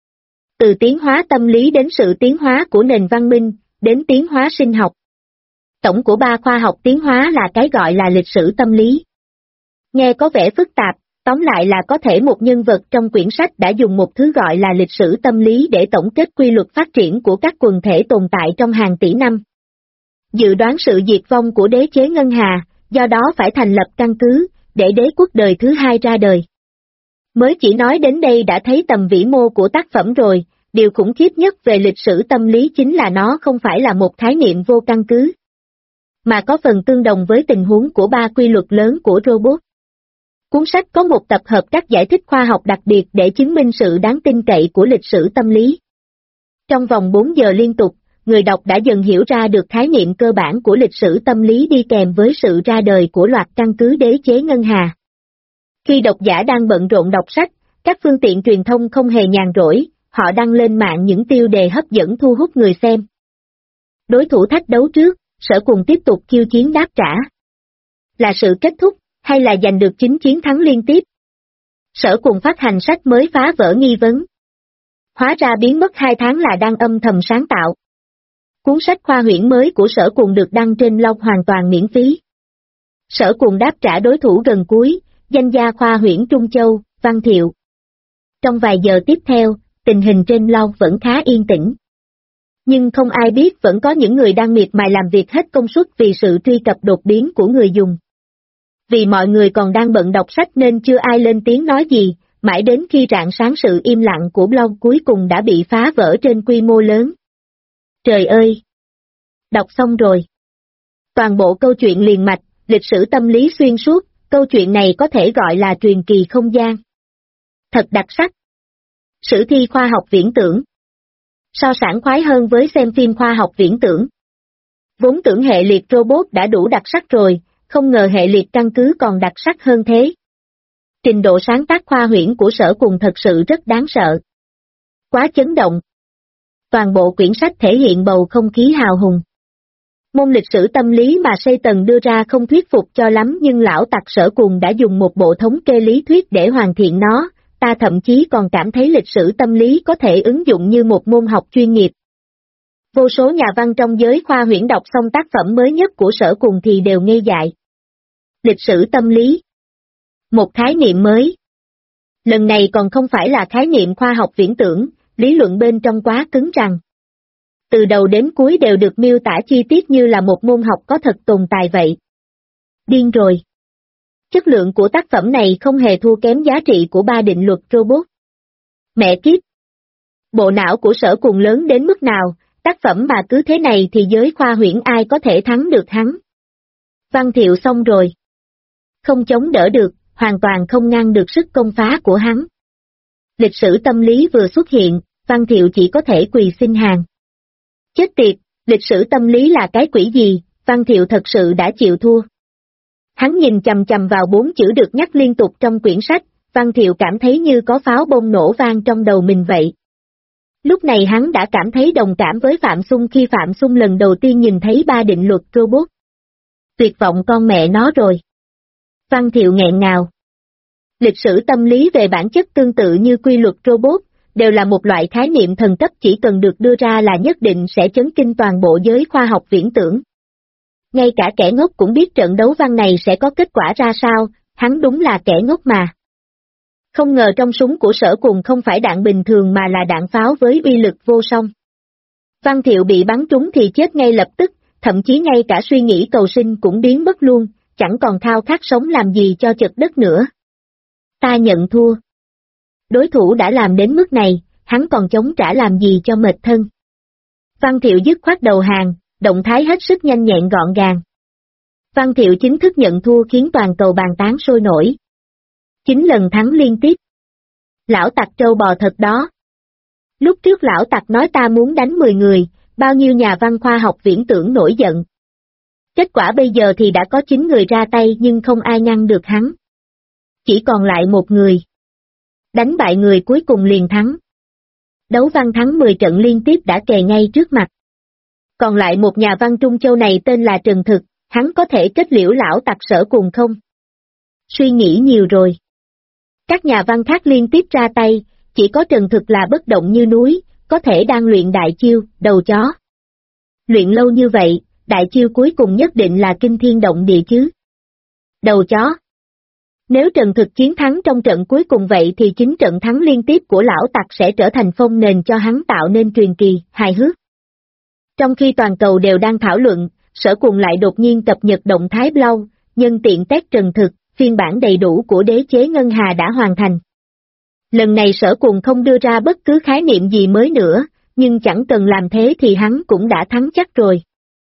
Từ tiến hóa tâm lý đến sự tiến hóa của nền văn minh, đến tiến hóa sinh học. Tổng của ba khoa học tiến hóa là cái gọi là lịch sử tâm lý. Nghe có vẻ phức tạp, tóm lại là có thể một nhân vật trong quyển sách đã dùng một thứ gọi là lịch sử tâm lý để tổng kết quy luật phát triển của các quần thể tồn tại trong hàng tỷ năm. Dự đoán sự diệt vong của đế chế ngân hà, do đó phải thành lập căn cứ, để đế quốc đời thứ hai ra đời. Mới chỉ nói đến đây đã thấy tầm vĩ mô của tác phẩm rồi, điều khủng khiếp nhất về lịch sử tâm lý chính là nó không phải là một khái niệm vô căn cứ, mà có phần tương đồng với tình huống của ba quy luật lớn của robot. Cuốn sách có một tập hợp các giải thích khoa học đặc biệt để chứng minh sự đáng tin cậy của lịch sử tâm lý. Trong vòng 4 giờ liên tục, người đọc đã dần hiểu ra được khái niệm cơ bản của lịch sử tâm lý đi kèm với sự ra đời của loạt căn cứ đế chế ngân hà. Khi độc giả đang bận rộn đọc sách, các phương tiện truyền thông không hề nhàn rỗi, họ đăng lên mạng những tiêu đề hấp dẫn thu hút người xem. Đối thủ thách đấu trước, Sở Cùng tiếp tục khiêu chiến đáp trả. Là sự kết thúc, hay là giành được 9 chiến thắng liên tiếp? Sở Cùng phát hành sách mới phá vỡ nghi vấn. Hóa ra biến mất 2 tháng là đang âm thầm sáng tạo. Cuốn sách khoa huyễn mới của Sở Cùng được đăng trên blog hoàn toàn miễn phí. Sở Cùng đáp trả đối thủ gần cuối, danh gia khoa huyễn Trung Châu, Văn Thiệu. Trong vài giờ tiếp theo, tình hình trên blog vẫn khá yên tĩnh. Nhưng không ai biết vẫn có những người đang miệt mài làm việc hết công suất vì sự truy cập đột biến của người dùng. Vì mọi người còn đang bận đọc sách nên chưa ai lên tiếng nói gì, mãi đến khi rạng sáng sự im lặng của blog cuối cùng đã bị phá vỡ trên quy mô lớn. Trời ơi! Đọc xong rồi. Toàn bộ câu chuyện liền mạch, lịch sử tâm lý xuyên suốt, câu chuyện này có thể gọi là truyền kỳ không gian. Thật đặc sắc. Sử thi khoa học viễn tưởng. So sảng khoái hơn với xem phim khoa học viễn tưởng. Vốn tưởng hệ liệt robot đã đủ đặc sắc rồi, không ngờ hệ liệt căn cứ còn đặc sắc hơn thế. Trình độ sáng tác khoa huyễn của Sở Cùng thật sự rất đáng sợ. Quá chấn động. Toàn bộ quyển sách thể hiện bầu không khí hào hùng. Môn lịch sử tâm lý mà Satan đưa ra không thuyết phục cho lắm nhưng lão tặc Sở Cùng đã dùng một bộ thống kê lý thuyết để hoàn thiện nó, ta thậm chí còn cảm thấy lịch sử tâm lý có thể ứng dụng như một môn học chuyên nghiệp. Vô số nhà văn trong giới khoa huyễn đọc xong tác phẩm mới nhất của Sở Cùng thì đều ngây dại. Lịch sử tâm lý. Một khái niệm mới. Lần này còn không phải là khái niệm khoa học viễn tưởng, lý luận bên trong quá cứng rắn. Từ đầu đến cuối đều được miêu tả chi tiết như là một môn học có thật tồn tại vậy. Điên rồi. Chất lượng của tác phẩm này không hề thua kém giá trị của ba định luật robot. Mẹ kiếp! Bộ não của Sở Cùng lớn đến mức nào, tác phẩm mà cứ thế này thì giới khoa huyễn ai có thể thắng được hắn. Văn Thiệu xong rồi. Không chống đỡ được, hoàn toàn không ngăn được sức công phá của hắn. Lịch sử tâm lý vừa xuất hiện, Văn Thiệu chỉ có thể quỳ xin hàng. Chết tiệt, lịch sử tâm lý là cái quỷ gì, Văn Thiệu thật sự đã chịu thua. Hắn nhìn chằm chằm vào 4 chữ được nhắc liên tục trong quyển sách, Văn Thiệu cảm thấy như có pháo bông nổ vang trong đầu mình vậy. Lúc này hắn đã cảm thấy đồng cảm với Phạm Xung khi Phạm Xung lần đầu tiên nhìn thấy ba định luật robot. Tuyệt vọng con mẹ nó rồi. Văn Thiệu nghẹn ngào. Lịch sử tâm lý về bản chất tương tự như quy luật robot, đều là một loại khái niệm thần cấp chỉ cần được đưa ra là nhất định sẽ chấn kinh toàn bộ giới khoa học viễn tưởng. Ngay cả kẻ ngốc cũng biết trận đấu văn này sẽ có kết quả ra sao, hắn đúng là kẻ ngốc mà. Không ngờ trong súng của Sở Cùng không phải đạn bình thường mà là đạn pháo với uy lực vô song. Văn Thiệu bị bắn trúng thì chết ngay lập tức, thậm chí ngay cả suy nghĩ cầu sinh cũng biến mất luôn, chẳng còn khao khát sống làm gì cho chật đất nữa. Ta nhận thua. Đối thủ đã làm đến mức này, hắn còn chống trả làm gì cho mệt thân. Văn Thiệu dứt khoát đầu hàng, động thái hết sức nhanh nhẹn gọn gàng. Văn Thiệu chính thức nhận thua khiến toàn cầu bàn tán sôi nổi. 9 lần thắng liên tiếp. Lão tặc trâu bò thật đó. Lúc trước lão tặc nói ta muốn đánh 10 người, bao nhiêu nhà văn khoa học viễn tưởng nổi giận. Kết quả bây giờ thì đã có 9 người ra tay nhưng không ai ngăn được hắn. Chỉ còn lại một người. Đánh bại người cuối cùng liền thắng. Đấu văn thắng 10 trận liên tiếp đã kề ngay trước mặt. Còn lại một nhà văn Trung Châu này tên là Trần Thực, hắn có thể kết liễu lão tặc Sở Cùng không? Suy nghĩ nhiều rồi. Các nhà văn khác liên tiếp ra tay, chỉ có Trần Thực là bất động như núi, có thể đang luyện đại chiêu, đầu chó. Luyện lâu như vậy, đại chiêu cuối cùng nhất định là kinh thiên động địa chứ. Đầu chó. Nếu Trần Thực chiến thắng trong trận cuối cùng vậy thì chính trận thắng liên tiếp của lão tặc sẽ trở thành phong nền cho hắn tạo nên truyền kỳ, hài hước. Trong khi toàn cầu đều đang thảo luận, Sở Cùng lại đột nhiên cập nhật động thái blog, nhân tiện test Trần Thực, phiên bản đầy đủ của đế chế ngân hà đã hoàn thành. Lần này Sở Cùng không đưa ra bất cứ khái niệm gì mới nữa, nhưng chẳng cần làm thế thì hắn cũng đã thắng chắc rồi.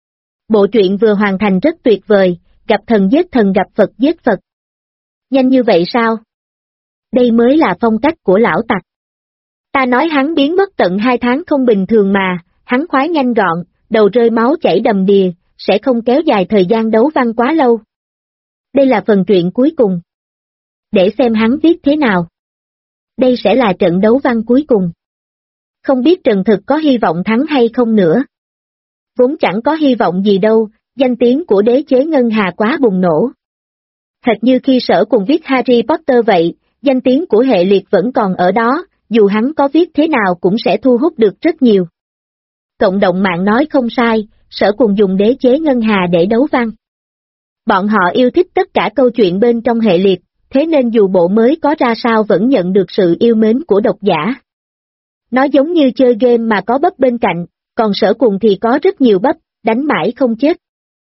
Bộ truyện vừa hoàn thành rất tuyệt vời, gặp thần giết thần gặp Phật giết Phật. Nhanh như vậy sao? Đây mới là phong cách của lão tặc. Ta nói hắn biến mất tận 2 tháng không bình thường mà, hắn khoái nhanh gọn, đầu rơi máu chảy đầm đìa, sẽ không kéo dài thời gian đấu văn quá lâu. Đây là phần truyện cuối cùng. Để xem hắn viết thế nào. Đây sẽ là trận đấu văn cuối cùng. Không biết Trần Thực có hy vọng thắng hay không nữa. Vốn chẳng có hy vọng gì đâu, danh tiếng của đế chế ngân hà quá bùng nổ. Hệt như khi Sở Cùng viết Harry Potter vậy, danh tiếng của hệ liệt vẫn còn ở đó, dù hắn có viết thế nào cũng sẽ thu hút được rất nhiều. Cộng đồng mạng nói không sai, Sở Cùng dùng đế chế ngân hà để đấu văn. Bọn họ yêu thích tất cả câu chuyện bên trong hệ liệt, thế nên dù bộ mới có ra sao vẫn nhận được sự yêu mến của độc giả. Nó giống như chơi game mà có bắp bên cạnh, còn Sở Cùng thì có rất nhiều bắp, đánh mãi không chết.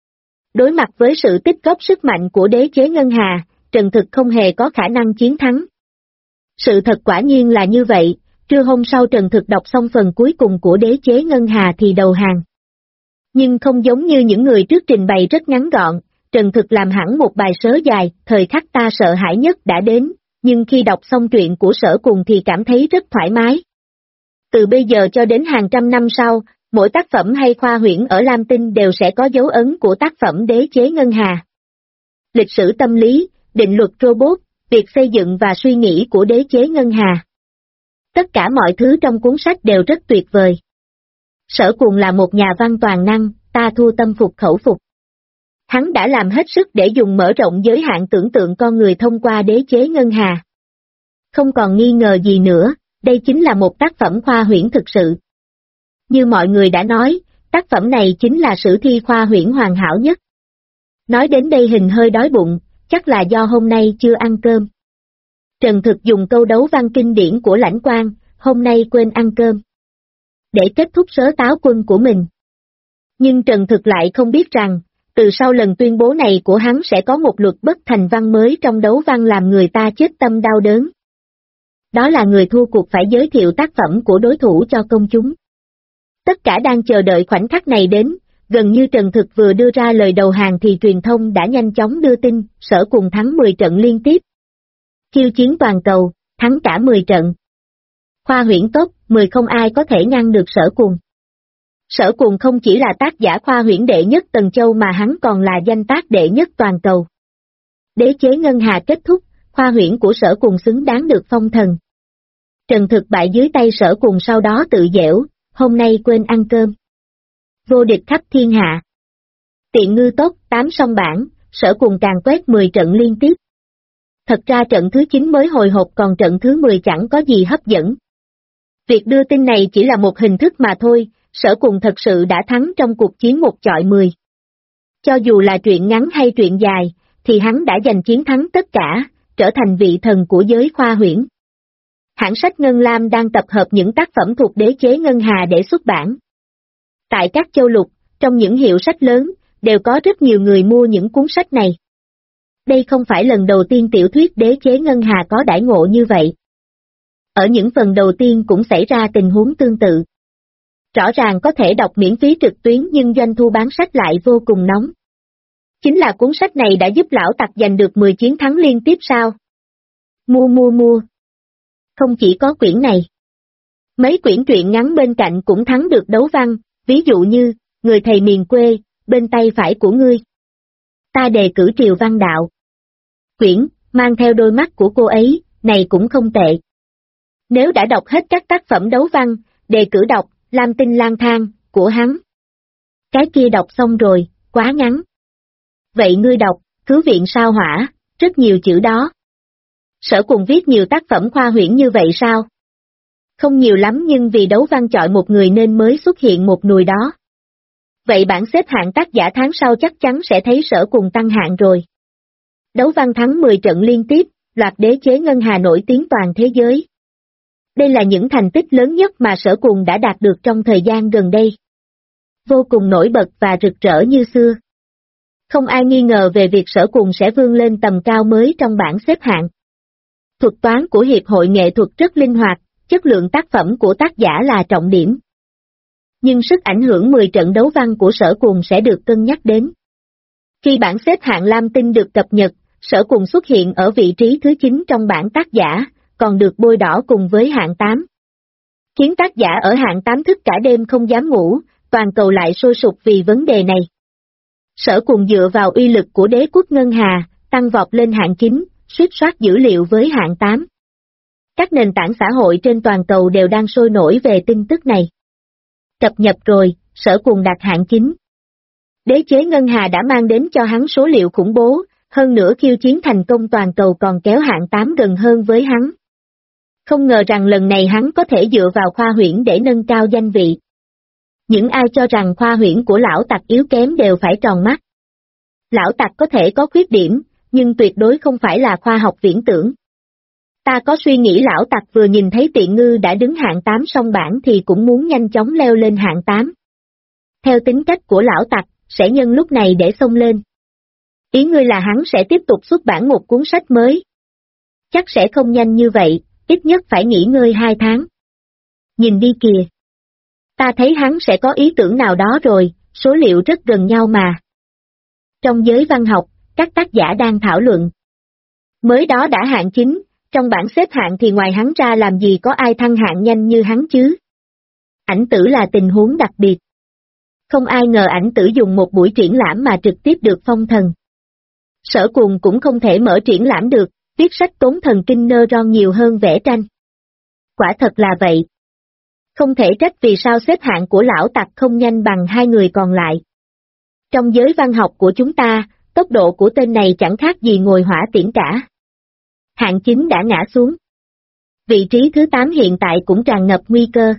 Đối mặt với sự tích góp sức mạnh của đế chế ngân hà, Trần Thực không hề có khả năng chiến thắng. Sự thật quả nhiên là như vậy, trưa hôm sau Trần Thực đọc xong phần cuối cùng của đế chế ngân hà thì đầu hàng. Nhưng không giống như những người trước trình bày rất ngắn gọn, Trần Thực làm hẳn một bài sớ dài, thời khắc ta sợ hãi nhất đã đến, nhưng khi đọc xong truyện của Sở Cùng thì cảm thấy rất thoải mái. Từ bây giờ cho đến hàng trăm năm sau, mỗi tác phẩm hay khoa huyễn ở Lam Tinh đều sẽ có dấu ấn của tác phẩm đế chế ngân hà. Lịch sử tâm lý, định luật robot, việc xây dựng và suy nghĩ của đế chế ngân hà. Tất cả mọi thứ trong cuốn sách đều rất tuyệt vời. Sở Cùng là một nhà văn toàn năng, ta thua tâm phục khẩu phục. Hắn đã làm hết sức để dùng mở rộng giới hạn tưởng tượng con người thông qua đế chế ngân hà. Không còn nghi ngờ gì nữa, đây chính là một tác phẩm khoa huyễn thực sự. Như mọi người đã nói, tác phẩm này chính là sử thi khoa huyễn hoàn hảo nhất. Nói đến đây Hình hơi đói bụng, chắc là do hôm nay chưa ăn cơm. Trần Thực dùng câu đấu văn kinh điển của Lãnh Quang, hôm nay quên ăn cơm, để kết thúc sớ táo quân của mình. Nhưng Trần Thực lại không biết rằng, từ sau lần tuyên bố này của hắn sẽ có một luật bất thành văn mới trong đấu văn làm người ta chết tâm đau đớn. Đó là người thua cuộc phải giới thiệu tác phẩm của đối thủ cho công chúng. Tất cả đang chờ đợi khoảnh khắc này đến, gần như Trần Thực vừa đưa ra lời đầu hàng thì truyền thông đã nhanh chóng đưa tin, Sở Cùng thắng 10 trận liên tiếp. Khiêu chiến toàn cầu, thắng cả 10 trận. Khoa huyễn top 10 không ai có thể ngăn được Sở Cùng. Sở Cùng không chỉ là tác giả khoa huyễn đệ nhất Tần Châu mà hắn còn là danh tác đệ nhất toàn cầu. Đế chế ngân hà kết thúc, khoa huyễn của Sở Cùng xứng đáng được phong thần. Trần Thực bại dưới tay Sở Cùng sau đó tự dẻo, hôm nay quên ăn cơm. Vô địch khắp thiên hạ. Tiện ngư tốt, 8 song bảng, Sở Cùng càng quét 10 trận liên tiếp. Thật ra trận thứ 9 mới hồi hộp còn trận thứ 10 chẳng có gì hấp dẫn. Việc đưa tin này chỉ là một hình thức mà thôi, Sở Cùng thật sự đã thắng trong cuộc chiến 1 chọi 10. Cho dù là truyện ngắn hay truyện dài, thì hắn đã giành chiến thắng tất cả, trở thành vị thần của giới khoa huyễn. Hãng sách Ngân Lam đang tập hợp những tác phẩm thuộc đế chế ngân hà để xuất bản. Tại các châu lục, trong những hiệu sách lớn, đều có rất nhiều người mua những cuốn sách này. Đây không phải lần đầu tiên tiểu thuyết Đế chế Ngân Hà có đãi ngộ như vậy. Ở những phần đầu tiên cũng xảy ra tình huống tương tự. Rõ ràng có thể đọc miễn phí trực tuyến nhưng doanh thu bán sách lại vô cùng nóng. Chính là cuốn sách này đã giúp lão tặc giành được 10 chiến thắng liên tiếp sao? Mua. Không chỉ có quyển này. Mấy quyển truyện ngắn bên cạnh cũng thắng được đấu văn, ví dụ như, Người thầy miền quê, bên tay phải của ngươi. Ta đề cử Triều Văn Đạo. Quyển, mang theo đôi mắt của cô ấy, này cũng không tệ. Nếu đã đọc hết các tác phẩm đấu văn, đề cử đọc, Lam Tinh lang thang, của hắn. Cái kia đọc xong rồi, quá ngắn. Vậy ngươi đọc, Cứu viện sao hỏa, rất nhiều chữ đó. Sở Cùng viết nhiều tác phẩm khoa huyễn như vậy sao? Không nhiều lắm nhưng vì đấu văn chọi một người nên mới xuất hiện một nùi đó. Vậy bảng xếp hạng tác giả tháng sau chắc chắn sẽ thấy Sở Cùng tăng hạng rồi. Đấu văn thắng 10 trận liên tiếp, loạt Đế chế Ngân Hà nổi tiếng toàn thế giới. Đây là những thành tích lớn nhất mà Sở Cùng đã đạt được trong thời gian gần đây. Vô cùng nổi bật và rực rỡ như xưa. Không ai nghi ngờ về việc Sở Cùng sẽ vươn lên tầm cao mới trong bảng xếp hạng. Thuật toán của Hiệp hội nghệ thuật rất linh hoạt, chất lượng tác phẩm của tác giả là trọng điểm. Nhưng sức ảnh hưởng 10 trận đấu văn của Sở Cùng sẽ được cân nhắc đến. Khi bảng xếp hạng Lam Tinh được cập nhật, Sở Cùng xuất hiện ở vị trí thứ 9 trong bảng tác giả, còn được bôi đỏ cùng với hạng 8. Khiến tác giả ở hạng 8 thức cả đêm không dám ngủ, toàn cầu lại sôi sục vì vấn đề này. Sở Cùng dựa vào uy lực của Đế quốc Ngân Hà, tăng vọt lên hạng 9, suýt soát dữ liệu với hạng 8. Các nền tảng xã hội trên toàn cầu đều đang sôi nổi về tin tức này. Cập nhật rồi, Sở Cùng đạt hạng 9. Đế chế Ngân Hà đã mang đến cho hắn số liệu khủng bố, hơn nữa khiêu chiến thành công toàn cầu còn kéo hạng 8 gần hơn với hắn. Không ngờ rằng lần này hắn có thể dựa vào khoa huyễn để nâng cao danh vị. Những ai cho rằng khoa huyễn của lão tặc yếu kém đều phải tròn mắt. Lão tặc có thể có khuyết điểm, nhưng tuyệt đối không phải là khoa học viễn tưởng. Ta có suy nghĩ lão tặc vừa nhìn thấy Tiện Ngư đã đứng hạng 8 song bảng thì cũng muốn nhanh chóng leo lên hạng 8. Theo tính cách của lão tặc, sẽ nhân lúc này để xông lên. Ý ngươi là hắn sẽ tiếp tục xuất bản một cuốn sách mới. Chắc sẽ không nhanh như vậy, ít nhất phải nghỉ ngơi 2 tháng. Nhìn đi kìa. Ta thấy hắn sẽ có ý tưởng nào đó rồi, số liệu rất gần nhau mà. Trong giới văn học, các tác giả đang thảo luận. Mới đó đã hạng 9, trong bảng xếp hạng thì ngoài hắn ra làm gì có ai thăng hạng nhanh như hắn chứ. Ảnh tử là tình huống đặc biệt. Không ai ngờ ảnh tử dùng một buổi triển lãm mà trực tiếp được phong thần. Sở Cùng cũng không thể mở triển lãm được, viết sách tốn thần kinh neuron nhiều hơn vẽ tranh. Quả thật là vậy. Không thể trách vì sao xếp hạng của lão tặc không nhanh bằng hai người còn lại. Trong giới văn học của chúng ta, tốc độ của tên này chẳng khác gì ngồi hỏa tiễn cả. Hạng 9 đã ngã xuống. Vị trí thứ 8 hiện tại cũng tràn ngập nguy cơ.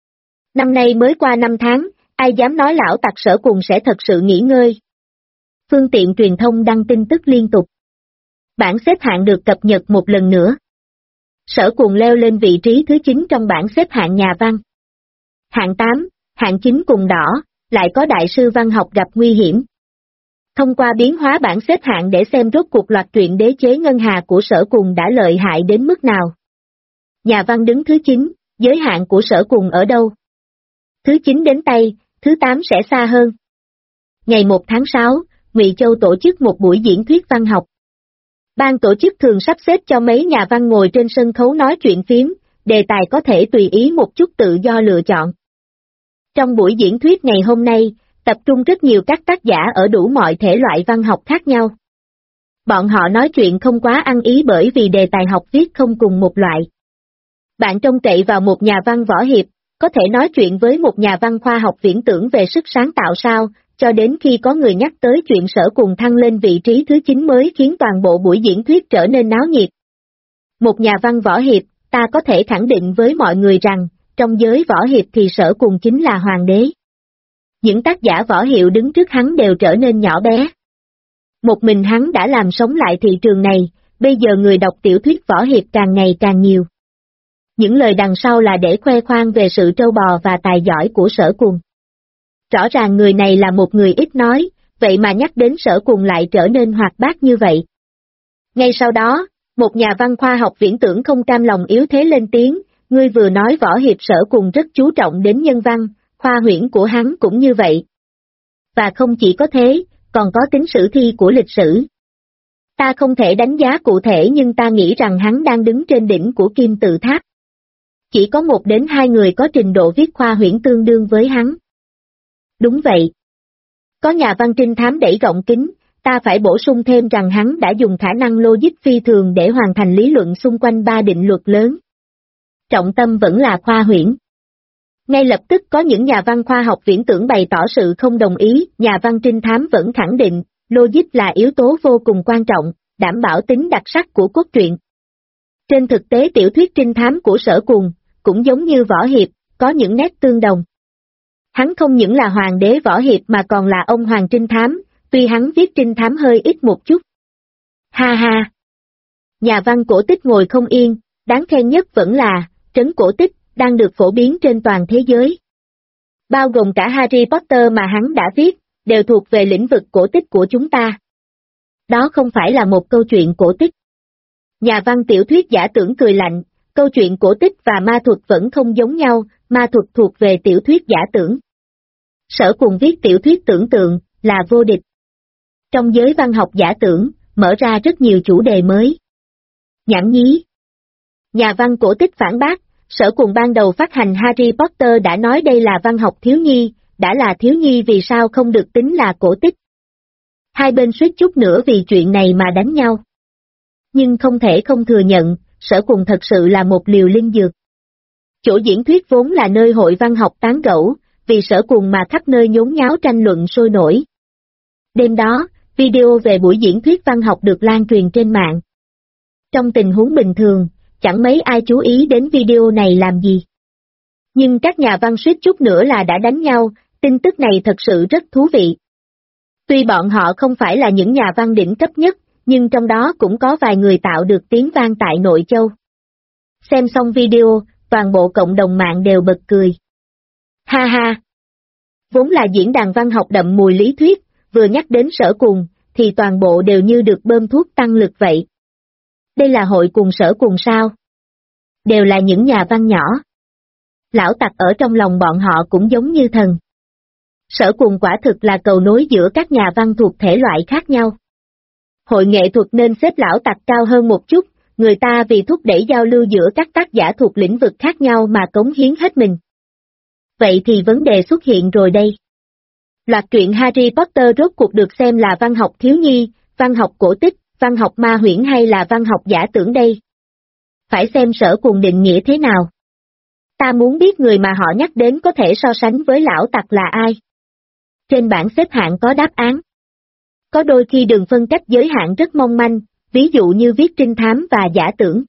Năm nay mới qua 5 tháng, ai dám nói lão tặc Sở Cùng sẽ thật sự nghỉ ngơi. Phương tiện truyền thông đăng tin tức liên tục. Bảng xếp hạng được cập nhật một lần nữa. Sở Cùng leo lên vị trí thứ 9 trong bảng xếp hạng nhà văn. Hạng 8, hạng 9 cùng đỏ, lại có đại sư văn học gặp nguy hiểm. Thông qua biến hóa bảng xếp hạng để xem rốt cuộc loạt truyện Đế chế Ngân Hà của Sở Cùng đã lợi hại đến mức nào. Nhà văn đứng thứ 9, giới hạn của Sở Cùng ở đâu? Thứ 9 đến tay, thứ 8 sẽ xa hơn. Ngày 1 tháng 6, Ngụy Châu tổ chức một buổi diễn thuyết văn học. Ban tổ chức thường sắp xếp cho mấy nhà văn ngồi trên sân khấu nói chuyện phiếm, đề tài có thể tùy ý một chút tự do lựa chọn. Trong buổi diễn thuyết ngày hôm nay, tập trung rất nhiều các tác giả ở đủ mọi thể loại văn học khác nhau. Bọn họ nói chuyện không quá ăn ý bởi vì đề tài học viết không cùng một loại. Bạn trông cậy vào một nhà văn võ hiệp, có thể nói chuyện với một nhà văn khoa học viễn tưởng về sức sáng tạo sao, cho đến khi có người nhắc tới chuyện Sở Cùng thăng lên vị trí thứ 9 mới khiến toàn bộ buổi diễn thuyết trở nên náo nhiệt. Một nhà văn võ hiệp, ta có thể khẳng định với mọi người rằng, trong giới võ hiệp thì Sở Cùng chính là hoàng đế. Những tác giả võ hiệu đứng trước hắn đều trở nên nhỏ bé. Một mình hắn đã làm sống lại thị trường này, bây giờ người đọc tiểu thuyết võ hiệp càng ngày càng nhiều. Những lời đằng sau là để khoe khoang về sự trâu bò và tài giỏi của Sở Cùng. Rõ ràng người này là một người ít nói, vậy mà nhắc đến Sở Cùng lại trở nên hoạt bát như vậy. Ngay sau đó, một nhà văn khoa học viễn tưởng không cam lòng yếu thế lên tiếng, ngươi vừa nói võ hiệp Sở Cùng rất chú trọng đến nhân văn, khoa huyễn của hắn cũng như vậy. Và không chỉ có thế, còn có tính sử thi của lịch sử. Ta không thể đánh giá cụ thể nhưng ta nghĩ rằng hắn đang đứng trên đỉnh của kim tự tháp. Chỉ có 1 đến 2 người có trình độ viết khoa huyễn tương đương với hắn. Đúng vậy. Có nhà văn trinh thám đẩy gọng kính, ta phải bổ sung thêm rằng hắn đã dùng khả năng logic phi thường để hoàn thành lý luận xung quanh 3 định luật lớn. Trọng tâm vẫn là khoa huyễn. Ngay lập tức có những nhà văn khoa học viễn tưởng bày tỏ sự không đồng ý, nhà văn trinh thám vẫn khẳng định, logic là yếu tố vô cùng quan trọng, đảm bảo tính đặc sắc của cốt truyện. Trên thực tế tiểu thuyết trinh thám của Sở Cùng, cũng giống như võ hiệp, có những nét tương đồng. Hắn không những là hoàng đế võ hiệp mà còn là ông hoàng trinh thám, tuy hắn viết trinh thám hơi ít một chút. Ha ha! Nhà văn cổ tích ngồi không yên, đáng khen nhất vẫn là, trấn cổ tích, đang được phổ biến trên toàn thế giới. Bao gồm cả Harry Potter mà hắn đã viết, đều thuộc về lĩnh vực cổ tích của chúng ta. Đó không phải là một câu chuyện cổ tích. Nhà văn tiểu thuyết giả tưởng cười lạnh, câu chuyện cổ tích và ma thuật vẫn không giống nhau, ma thuật thuộc về tiểu thuyết giả tưởng. Sở Cùng viết tiểu thuyết tưởng tượng, là vô địch. Trong giới văn học giả tưởng, mở ra rất nhiều chủ đề mới. Nhảm nhí. Nhà văn cổ tích phản bác, Sở Cùng ban đầu phát hành Harry Potter đã nói đây là văn học thiếu nhi, đã là thiếu nhi vì sao không được tính là cổ tích. Hai bên suýt chút nữa vì chuyện này mà đánh nhau. Nhưng không thể không thừa nhận, Sở Cùng thật sự là một liều linh dược. Chỗ diễn thuyết vốn là nơi hội văn học tán gẫu, vì Sở Cùng mà khắp nơi nhốn nháo tranh luận sôi nổi. Đêm đó, video về buổi diễn thuyết văn học được lan truyền trên mạng. Trong tình huống bình thường, chẳng mấy ai chú ý đến video này làm gì. Nhưng các nhà văn suýt chút nữa là đã đánh nhau, tin tức này thật sự rất thú vị. Tuy bọn họ không phải là những nhà văn đỉnh cấp nhất, nhưng trong đó cũng có vài người tạo được tiếng vang tại Nội Châu. Xem xong video, toàn bộ cộng đồng mạng đều bật cười. Ha ha! Vốn là diễn đàn văn học đậm mùi lý thuyết, vừa nhắc đến Sở Cùng, thì toàn bộ đều như được bơm thuốc tăng lực vậy. Đây là hội cùng Sở Cùng sao? Đều là những nhà văn nhỏ. Lão Tặc ở trong lòng bọn họ cũng giống như thần. Sở Cùng quả thực là cầu nối giữa các nhà văn thuộc thể loại khác nhau. Hội nghệ thuật nên xếp Lão Tặc cao hơn một chút, người ta vì thúc đẩy giao lưu giữa các tác giả thuộc lĩnh vực khác nhau mà cống hiến hết mình. Vậy thì vấn đề xuất hiện rồi đây. Loạt truyện Harry Potter rốt cuộc được xem là văn học thiếu nhi, văn học cổ tích, văn học ma huyễn hay là văn học giả tưởng đây? Phải xem Sở Cùng định nghĩa thế nào? Ta muốn biết người mà họ nhắc đến có thể so sánh với Lão Tặc là ai? Trên bảng xếp hạng có đáp án. Có đôi khi đường phân cách giới hạn rất mong manh, ví dụ như viết trinh thám và giả tưởng.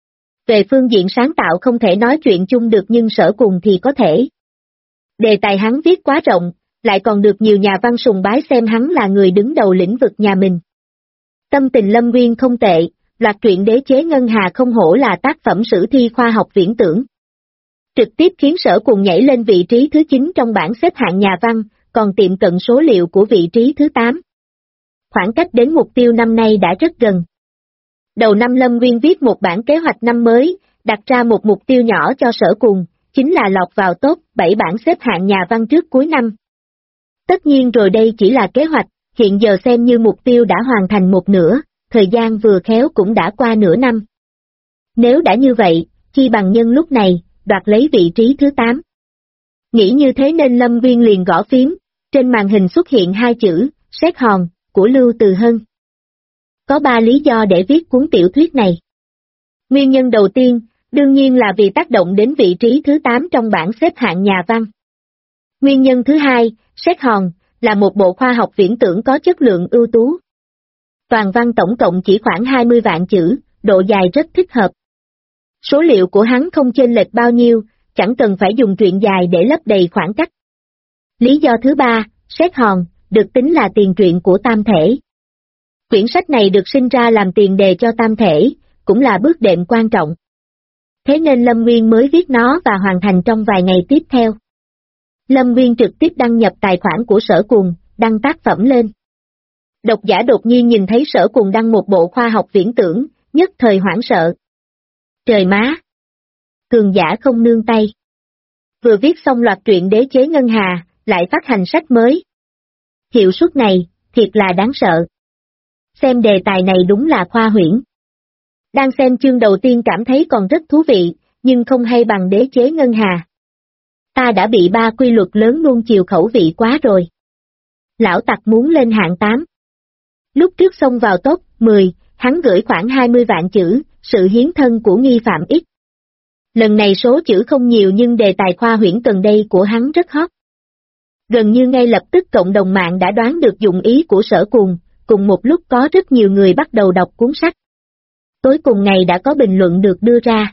Về phương diện sáng tạo không thể nói chuyện chung được nhưng Sở Cùng thì có thể. Đề tài hắn viết quá rộng, lại còn được nhiều nhà văn sùng bái xem hắn là người đứng đầu lĩnh vực nhà mình. Tâm tình Lâm Nguyên không tệ, loạt truyện Đế chế Ngân Hà không hổ là tác phẩm sử thi khoa học viễn tưởng. Trực tiếp khiến Sở Cùng nhảy lên vị trí thứ 9 trong bảng xếp hạng nhà văn, còn tiệm cận số liệu của vị trí thứ 8. Khoảng cách đến mục tiêu năm nay đã rất gần. Đầu năm Lâm Nguyên viết một bản kế hoạch năm mới, đặt ra một mục tiêu nhỏ cho Sở Cùng, chính là lọt vào top 7 bảng xếp hạng nhà văn trước cuối năm. Tất nhiên rồi đây chỉ là kế hoạch, hiện giờ xem như mục tiêu đã hoàn thành một nửa, thời gian vừa khéo cũng đã qua nửa năm. Nếu đã như vậy, chi bằng nhân lúc này, đoạt lấy vị trí thứ 8. Nghĩ như thế nên Lâm Nguyên liền gõ phím, trên màn hình xuất hiện 2 chữ, Sét Hòn, của Lưu Từ Hân. Có 3 lý do để viết cuốn tiểu thuyết này. Nguyên nhân đầu tiên, đương nhiên là vì tác động đến vị trí thứ 8 trong bảng xếp hạng nhà văn. Nguyên nhân thứ hai, Sét Hòn, là một bộ khoa học viễn tưởng có chất lượng ưu tú. Toàn văn tổng cộng chỉ khoảng 20 vạn chữ, độ dài rất thích hợp. Số liệu của hắn không chênh lệch bao nhiêu, chẳng cần phải dùng truyện dài để lấp đầy khoảng cách. Lý do thứ ba, Sét Hòn, được tính là tiền truyện của Tam Thể. Quyển sách này được sinh ra làm tiền đề cho Tam Thể, cũng là bước đệm quan trọng. Thế nên Lâm Nguyên mới viết nó và hoàn thành trong vài ngày tiếp theo. Lâm Nguyên trực tiếp đăng nhập tài khoản của Sở Cuồng, đăng tác phẩm lên. Độc giả đột nhiên nhìn thấy Sở Cuồng đăng một bộ khoa học viễn tưởng, nhất thời hoảng sợ. Trời má! Cường giả không nương tay. Vừa viết xong loạt truyện đế chế ngân hà, lại phát hành sách mới. Hiệu suất này, thiệt là đáng sợ. Xem đề tài này đúng là khoa huyễn. Đang xem chương đầu tiên cảm thấy còn rất thú vị, nhưng không hay bằng đế chế ngân hà. Ta đã bị 3 quy luật lớn nuông chiều khẩu vị quá rồi. Lão tặc muốn lên hạng 8. Lúc trước xông vào top 10, hắn gửi khoảng 20 vạn chữ, sự hiến thân của nghi phạm X. Lần này số chữ không nhiều nhưng đề tài khoa huyễn gần đây của hắn rất hot. Gần như ngay lập tức cộng đồng mạng đã đoán được dụng ý của Sở Cuồng, cùng một lúc có rất nhiều người bắt đầu đọc cuốn sách. Tối cùng ngày đã có bình luận được đưa ra.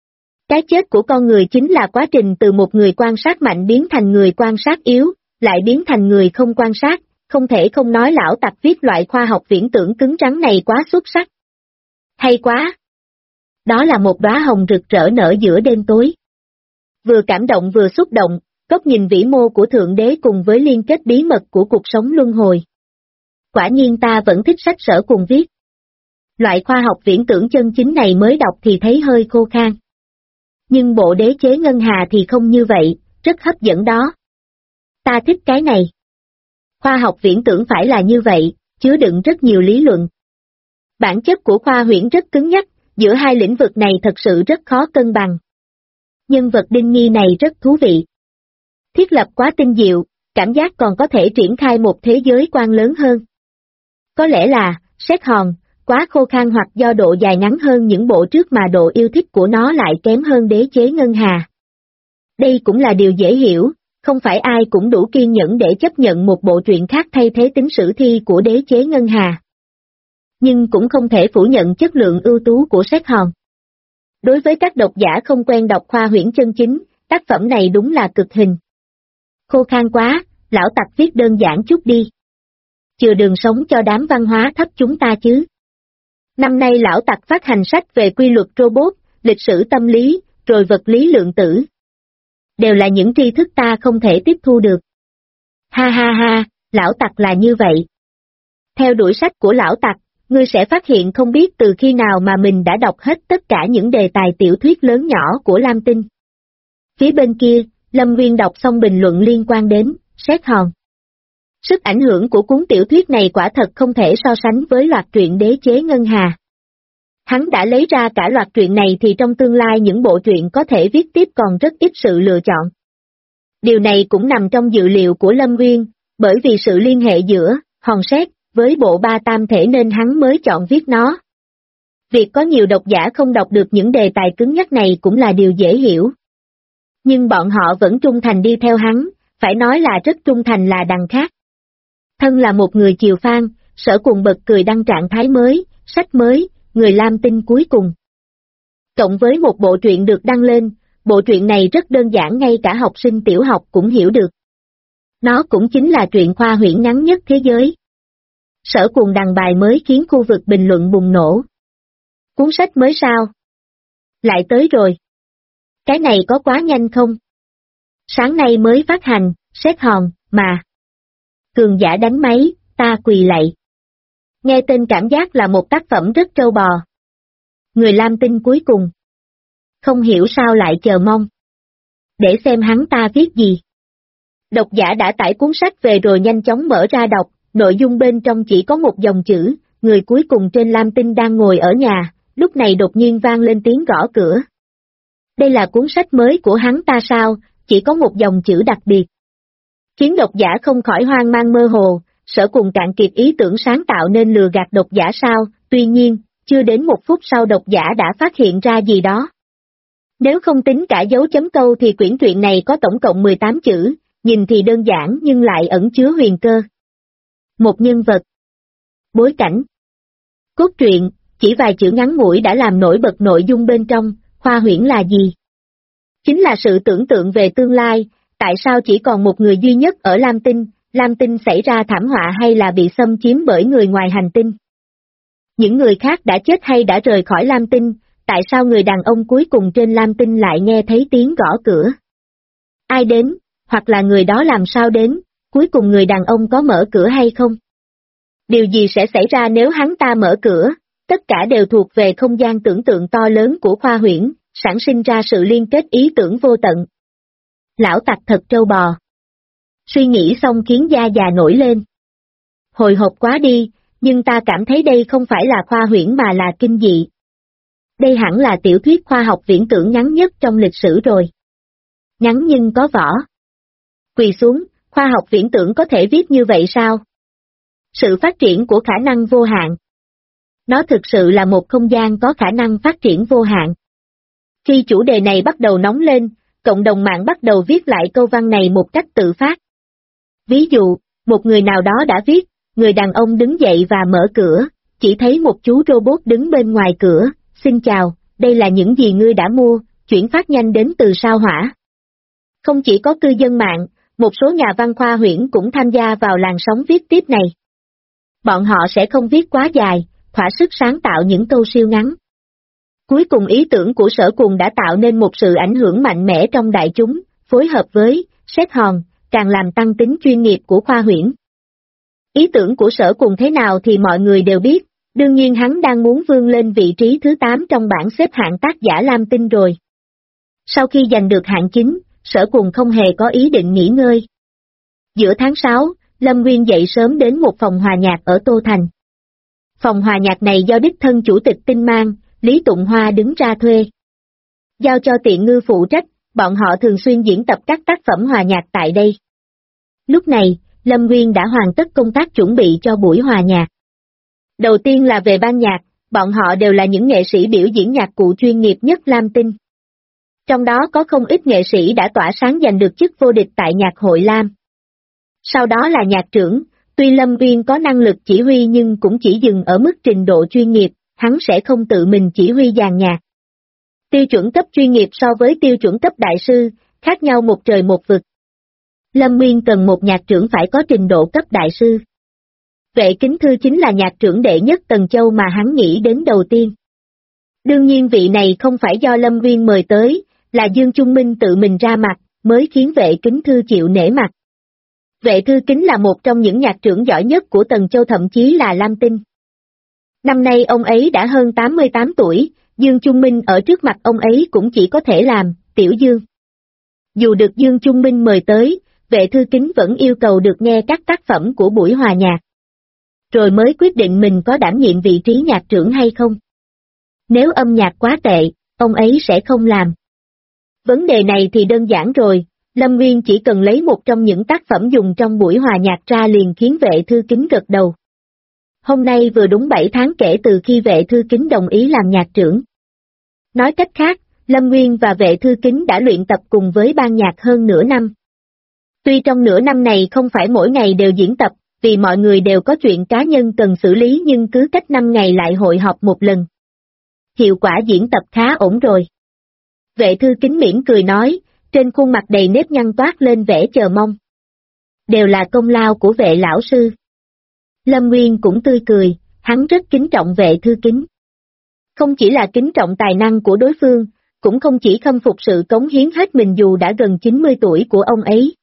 Cái chết của con người chính là quá trình từ một người quan sát mạnh biến thành người quan sát yếu, lại biến thành người không quan sát, không thể không nói lão tặc viết loại khoa học viễn tưởng cứng rắn này quá xuất sắc. Hay quá! Đó là một đóa hồng rực rỡ nở giữa đêm tối. Vừa cảm động vừa xúc động, góc nhìn vĩ mô của Thượng Đế cùng với liên kết bí mật của cuộc sống luân hồi. Quả nhiên ta vẫn thích sách Sở Cuồng viết. Loại khoa học viễn tưởng chân chính này mới đọc thì thấy hơi khô khan. Nhưng bộ đế chế ngân hà thì không như vậy, rất hấp dẫn đó. Ta thích cái này. Khoa học viễn tưởng phải là như vậy, chứa đựng rất nhiều lý luận. Bản chất của khoa huyễn rất cứng nhắc, giữa hai lĩnh vực này thật sự rất khó cân bằng. Nhân vật Đinh Nghi này rất thú vị. Thiết lập quá tinh diệu, cảm giác còn có thể triển khai một thế giới quan lớn hơn. Có lẽ là, xét hòn, quá khô khan hoặc do độ dài ngắn hơn những bộ trước mà độ yêu thích của nó lại kém hơn đế chế ngân hà. Đây cũng là điều dễ hiểu, không phải ai cũng đủ kiên nhẫn để chấp nhận một bộ truyện khác thay thế tính sử thi của đế chế ngân hà. Nhưng cũng không thể phủ nhận chất lượng ưu tú của xét hòn. Đối với các độc giả không quen đọc khoa huyễn chân chính, tác phẩm này đúng là cực hình. Khô khan quá, lão tặc viết đơn giản chút đi. Chừa đường sống cho đám văn hóa thấp chúng ta chứ. Năm nay lão tặc phát hành sách về quy luật robot, lịch sử tâm lý, rồi vật lý lượng tử. Đều là những tri thức ta không thể tiếp thu được. Ha ha ha, lão tặc là như vậy. Theo đuổi sách của lão tặc, ngươi sẽ phát hiện không biết từ khi nào mà mình đã đọc hết tất cả những đề tài tiểu thuyết lớn nhỏ của Lam Tinh. Phía bên kia, Lâm Nguyên đọc xong bình luận liên quan đến xét hòn. Sức ảnh hưởng của cuốn tiểu thuyết này quả thật không thể so sánh với loạt truyện đế chế ngân hà. Hắn đã lấy ra cả loạt truyện này thì trong tương lai những bộ truyện có thể viết tiếp còn rất ít sự lựa chọn. Điều này cũng nằm trong dự liệu của Lâm Nguyên, bởi vì sự liên hệ giữa hòn sét với bộ ba tam thể nên hắn mới chọn viết nó. Việc có nhiều độc giả không đọc được những đề tài cứng nhắc này cũng là điều dễ hiểu. Nhưng bọn họ vẫn trung thành đi theo hắn, phải nói là rất trung thành là đằng khác. Thân là một người chiều fan, Sở Cuồng bật cười đăng trạng thái mới, sách mới, người Lam Tinh cuối cùng. Cộng với một bộ truyện được đăng lên, bộ truyện này rất đơn giản ngay cả học sinh tiểu học cũng hiểu được. Nó cũng chính là truyện khoa huyễn ngắn nhất thế giới. Sở Cuồng đăng bài mới khiến khu vực bình luận bùng nổ. Cuốn sách mới sao? Lại tới rồi. Cái này có quá nhanh không? Sáng nay mới phát hành, xét hòn, mà. Cường giả đánh máy, ta quỳ lạy. Nghe tên cảm giác là một tác phẩm rất trâu bò. Người Lam Tinh cuối cùng. Không hiểu sao lại chờ mong. Để xem hắn ta viết gì. Độc giả đã tải cuốn sách về rồi nhanh chóng mở ra đọc, nội dung bên trong chỉ có một dòng chữ, người cuối cùng trên Lam Tinh đang ngồi ở nhà, lúc này đột nhiên vang lên tiếng gõ cửa. Đây là cuốn sách mới của hắn ta sao, chỉ có một dòng chữ đặc biệt. Khiến độc giả không khỏi hoang mang mơ hồ, Sở Cuồng cạn kiệt ý tưởng sáng tạo nên lừa gạt độc giả sao, tuy nhiên, chưa đến 1 phút sau độc giả đã phát hiện ra gì đó. Nếu không tính cả dấu chấm câu thì quyển truyện này có tổng cộng 18 chữ, nhìn thì đơn giản nhưng lại ẩn chứa huyền cơ. Một nhân vật. Bối cảnh. Cốt truyện, chỉ vài chữ ngắn ngủi đã làm nổi bật nội dung bên trong, khoa huyễn là gì? Chính là sự tưởng tượng về tương lai, tại sao chỉ còn một người duy nhất ở Lam Tinh xảy ra thảm họa hay là bị xâm chiếm bởi người ngoài hành tinh? Những người khác đã chết hay đã rời khỏi Lam Tinh, tại sao người đàn ông cuối cùng trên Lam Tinh lại nghe thấy tiếng gõ cửa? Ai đến, hoặc là người đó làm sao đến, cuối cùng người đàn ông có mở cửa hay không? Điều gì sẽ xảy ra nếu hắn ta mở cửa? Tất cả đều thuộc về không gian tưởng tượng to lớn của Khoa Huyễn, sản sinh ra sự liên kết ý tưởng vô tận. Lão tặc thật trâu bò. Suy nghĩ xong khiến da già nổi lên. Hồi hộp quá đi, nhưng ta cảm thấy đây không phải là khoa huyễn mà là kinh dị. Đây hẳn là tiểu thuyết khoa học viễn tưởng ngắn nhất trong lịch sử rồi. Ngắn nhưng có vỏ. Quỳ xuống, khoa học viễn tưởng có thể viết như vậy sao? Sự phát triển của khả năng vô hạn. Nó thực sự là một không gian có khả năng phát triển vô hạn. Khi chủ đề này bắt đầu nóng lên, cộng đồng mạng bắt đầu viết lại câu văn này một cách tự phát. Ví dụ, một người nào đó đã viết, người đàn ông đứng dậy và mở cửa, chỉ thấy một chú robot đứng bên ngoài cửa, xin chào, đây là những gì ngươi đã mua, chuyển phát nhanh đến từ sao Hỏa. Không chỉ có cư dân mạng, một số nhà văn khoa huyễn cũng tham gia vào làn sóng viết tiếp này. Bọn họ sẽ không viết quá dài, thỏa sức sáng tạo những câu siêu ngắn. Cuối cùng ý tưởng của Sở Cùng đã tạo nên một sự ảnh hưởng mạnh mẽ trong đại chúng, phối hợp với xét hòn, càng làm tăng tính chuyên nghiệp của khoa huyễn. Ý tưởng của Sở Cùng thế nào thì mọi người đều biết, đương nhiên hắn đang muốn vươn lên vị trí thứ 8 trong bảng xếp hạng tác giả Lam Tinh rồi. Sau khi giành được hạng 9, Sở Cùng không hề có ý định nghỉ ngơi. Giữa tháng 6, Lâm Nguyên dậy sớm đến một phòng hòa nhạc ở Tô Thành. Phòng hòa nhạc này do đích thân chủ tịch Tinh Mang, Lý Tụng Hoa đứng ra thuê. Giao cho Tiện Ngư phụ trách, bọn họ thường xuyên diễn tập các tác phẩm hòa nhạc tại đây. Lúc này, Lâm Nguyên đã hoàn tất công tác chuẩn bị cho buổi hòa nhạc. Đầu tiên là về ban nhạc, bọn họ đều là những nghệ sĩ biểu diễn nhạc cụ chuyên nghiệp nhất Lam Tinh. Trong đó có không ít nghệ sĩ đã tỏa sáng giành được chức vô địch tại nhạc hội Lam. Sau đó là nhạc trưởng, tuy Lâm Nguyên có năng lực chỉ huy nhưng cũng chỉ dừng ở mức trình độ chuyên nghiệp, hắn sẽ không tự mình chỉ huy dàn nhạc. Tiêu chuẩn cấp chuyên nghiệp so với tiêu chuẩn cấp đại sư, khác nhau một trời một vực. Lâm Nguyên cần một nhạc trưởng phải có trình độ cấp đại sư. Vệ Kính Thư chính là nhạc trưởng đệ nhất Tần Châu mà hắn nghĩ đến đầu tiên. Đương nhiên vị này không phải do Lâm Nguyên mời tới, là Dương Trung Minh tự mình ra mặt, mới khiến Vệ Kính Thư chịu nể mặt. Vệ Thư Kính là một trong những nhạc trưởng giỏi nhất của Tần Châu thậm chí là Lam Tinh. Năm nay ông ấy đã hơn 88 tuổi, Dương Trung Minh ở trước mặt ông ấy cũng chỉ có thể làm, Tiểu Dương. Dù được Dương Trung Minh mời tới, Vệ Thư Kính vẫn yêu cầu được nghe các tác phẩm của buổi hòa nhạc. Rồi mới quyết định mình có đảm nhiệm vị trí nhạc trưởng hay không. Nếu âm nhạc quá tệ, ông ấy sẽ không làm. Vấn đề này thì đơn giản rồi, Lâm Nguyên chỉ cần lấy một trong những tác phẩm dùng trong buổi hòa nhạc ra liền khiến Vệ Thư Kính gật đầu. Hôm nay vừa đúng 7 tháng kể từ khi Vệ Thư Kính đồng ý làm nhạc trưởng. Nói cách khác, Lâm Nguyên và Vệ Thư Kính đã luyện tập cùng với ban nhạc hơn nửa năm. Tuy trong nửa năm này không phải mỗi ngày đều diễn tập, vì mọi người đều có chuyện cá nhân cần xử lý nhưng cứ cách 5 ngày lại hội họp một lần. Hiệu quả diễn tập khá ổn rồi. Vệ Thư Kính mỉm cười nói, trên khuôn mặt đầy nếp nhăn toát lên vẻ chờ mong. Đều là công lao của Vệ lão sư. Lâm Nguyên cũng tươi cười, hắn rất kính trọng Vệ Thư Kính. Không chỉ là kính trọng tài năng của đối phương, cũng không chỉ khâm phục sự cống hiến hết mình dù đã gần 90 tuổi của ông ấy.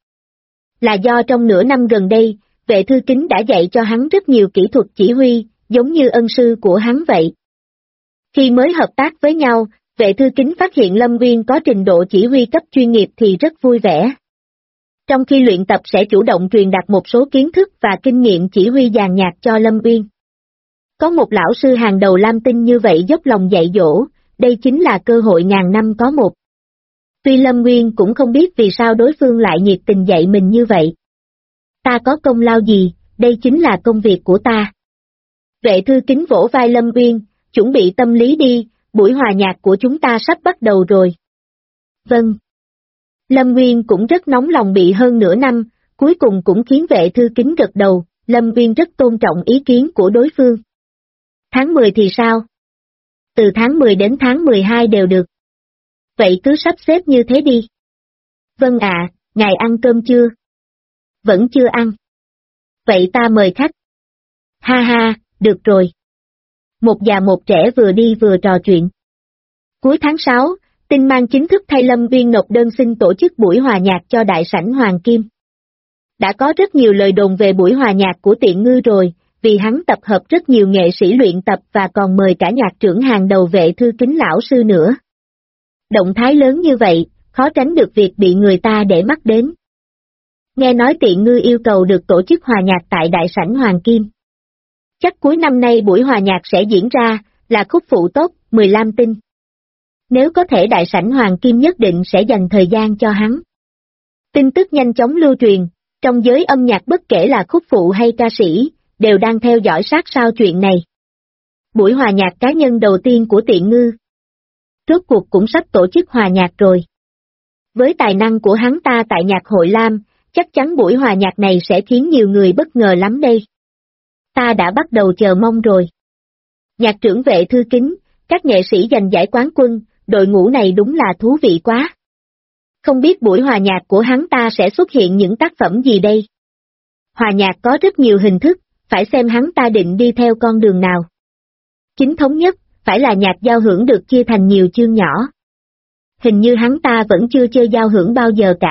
Là do trong nửa năm gần đây, Vệ Thư Kính đã dạy cho hắn rất nhiều kỹ thuật chỉ huy, giống như ân sư của hắn vậy. Khi mới hợp tác với nhau, Vệ Thư Kính phát hiện Lâm Nguyên có trình độ chỉ huy cấp chuyên nghiệp thì rất vui vẻ. Trong khi luyện tập sẽ chủ động truyền đạt một số kiến thức và kinh nghiệm chỉ huy dàn nhạc cho Lâm Nguyên. Có một lão sư hàng đầu Lam Tinh như vậy dốc lòng dạy dỗ, đây chính là cơ hội ngàn năm có một. Tuy Lâm Nguyên cũng không biết vì sao đối phương lại nhiệt tình dạy mình như vậy. Ta có công lao gì, đây chính là công việc của ta. Vệ Thư Kính vỗ vai Lâm Nguyên, chuẩn bị tâm lý đi, buổi hòa nhạc của chúng ta sắp bắt đầu rồi. Vâng. Lâm Nguyên cũng rất nóng lòng bị hơn nửa năm, cuối cùng cũng khiến Vệ Thư Kính gật đầu, Lâm Nguyên rất tôn trọng ý kiến của đối phương. Tháng 10 thì sao? Từ tháng 10 đến tháng 12 đều được. Vậy cứ sắp xếp như thế đi. Vâng ạ, ngài ăn cơm chưa? Vẫn chưa ăn. Vậy ta mời khách. Ha ha, được rồi. Một già một trẻ vừa đi vừa trò chuyện. Cuối tháng 6, Tinh Mang chính thức thay Lâm Uyên nộp đơn xin tổ chức buổi hòa nhạc cho đại sảnh Hoàng Kim. Đã có rất nhiều lời đồn về buổi hòa nhạc của Tiện Ngư rồi, vì hắn tập hợp rất nhiều nghệ sĩ luyện tập và còn mời cả nhạc trưởng hàng đầu Vệ Thư Kính lão sư nữa. Động thái lớn như vậy, khó tránh được việc bị người ta để mắt đến. Nghe nói Tiện Ngư yêu cầu được tổ chức hòa nhạc tại đại sảnh Hoàng Kim. Chắc cuối năm nay buổi hòa nhạc sẽ diễn ra, là khúc phụ top 15 tinh. Nếu có thể đại sảnh Hoàng Kim nhất định sẽ dành thời gian cho hắn. Tin tức nhanh chóng lưu truyền, trong giới âm nhạc bất kể là khúc phụ hay ca sĩ, đều đang theo dõi sát sao chuyện này. Buổi hòa nhạc cá nhân đầu tiên của Tiện Ngư. Rốt cuộc cũng sắp tổ chức hòa nhạc rồi. Với tài năng của hắn ta tại nhạc hội Lam, chắc chắn buổi hòa nhạc này sẽ khiến nhiều người bất ngờ lắm đây. Ta đã bắt đầu chờ mong rồi. Nhạc trưởng Vệ Thư Kính, các nghệ sĩ giành giải quán quân, đội ngũ này đúng là thú vị quá. Không biết buổi hòa nhạc của hắn ta sẽ xuất hiện những tác phẩm gì đây? Hòa nhạc có rất nhiều hình thức, phải xem hắn ta định đi theo con đường nào. Chính thống nhất, phải là nhạc giao hưởng được chia thành nhiều chương nhỏ. Hình như hắn ta vẫn chưa chơi giao hưởng bao giờ cả.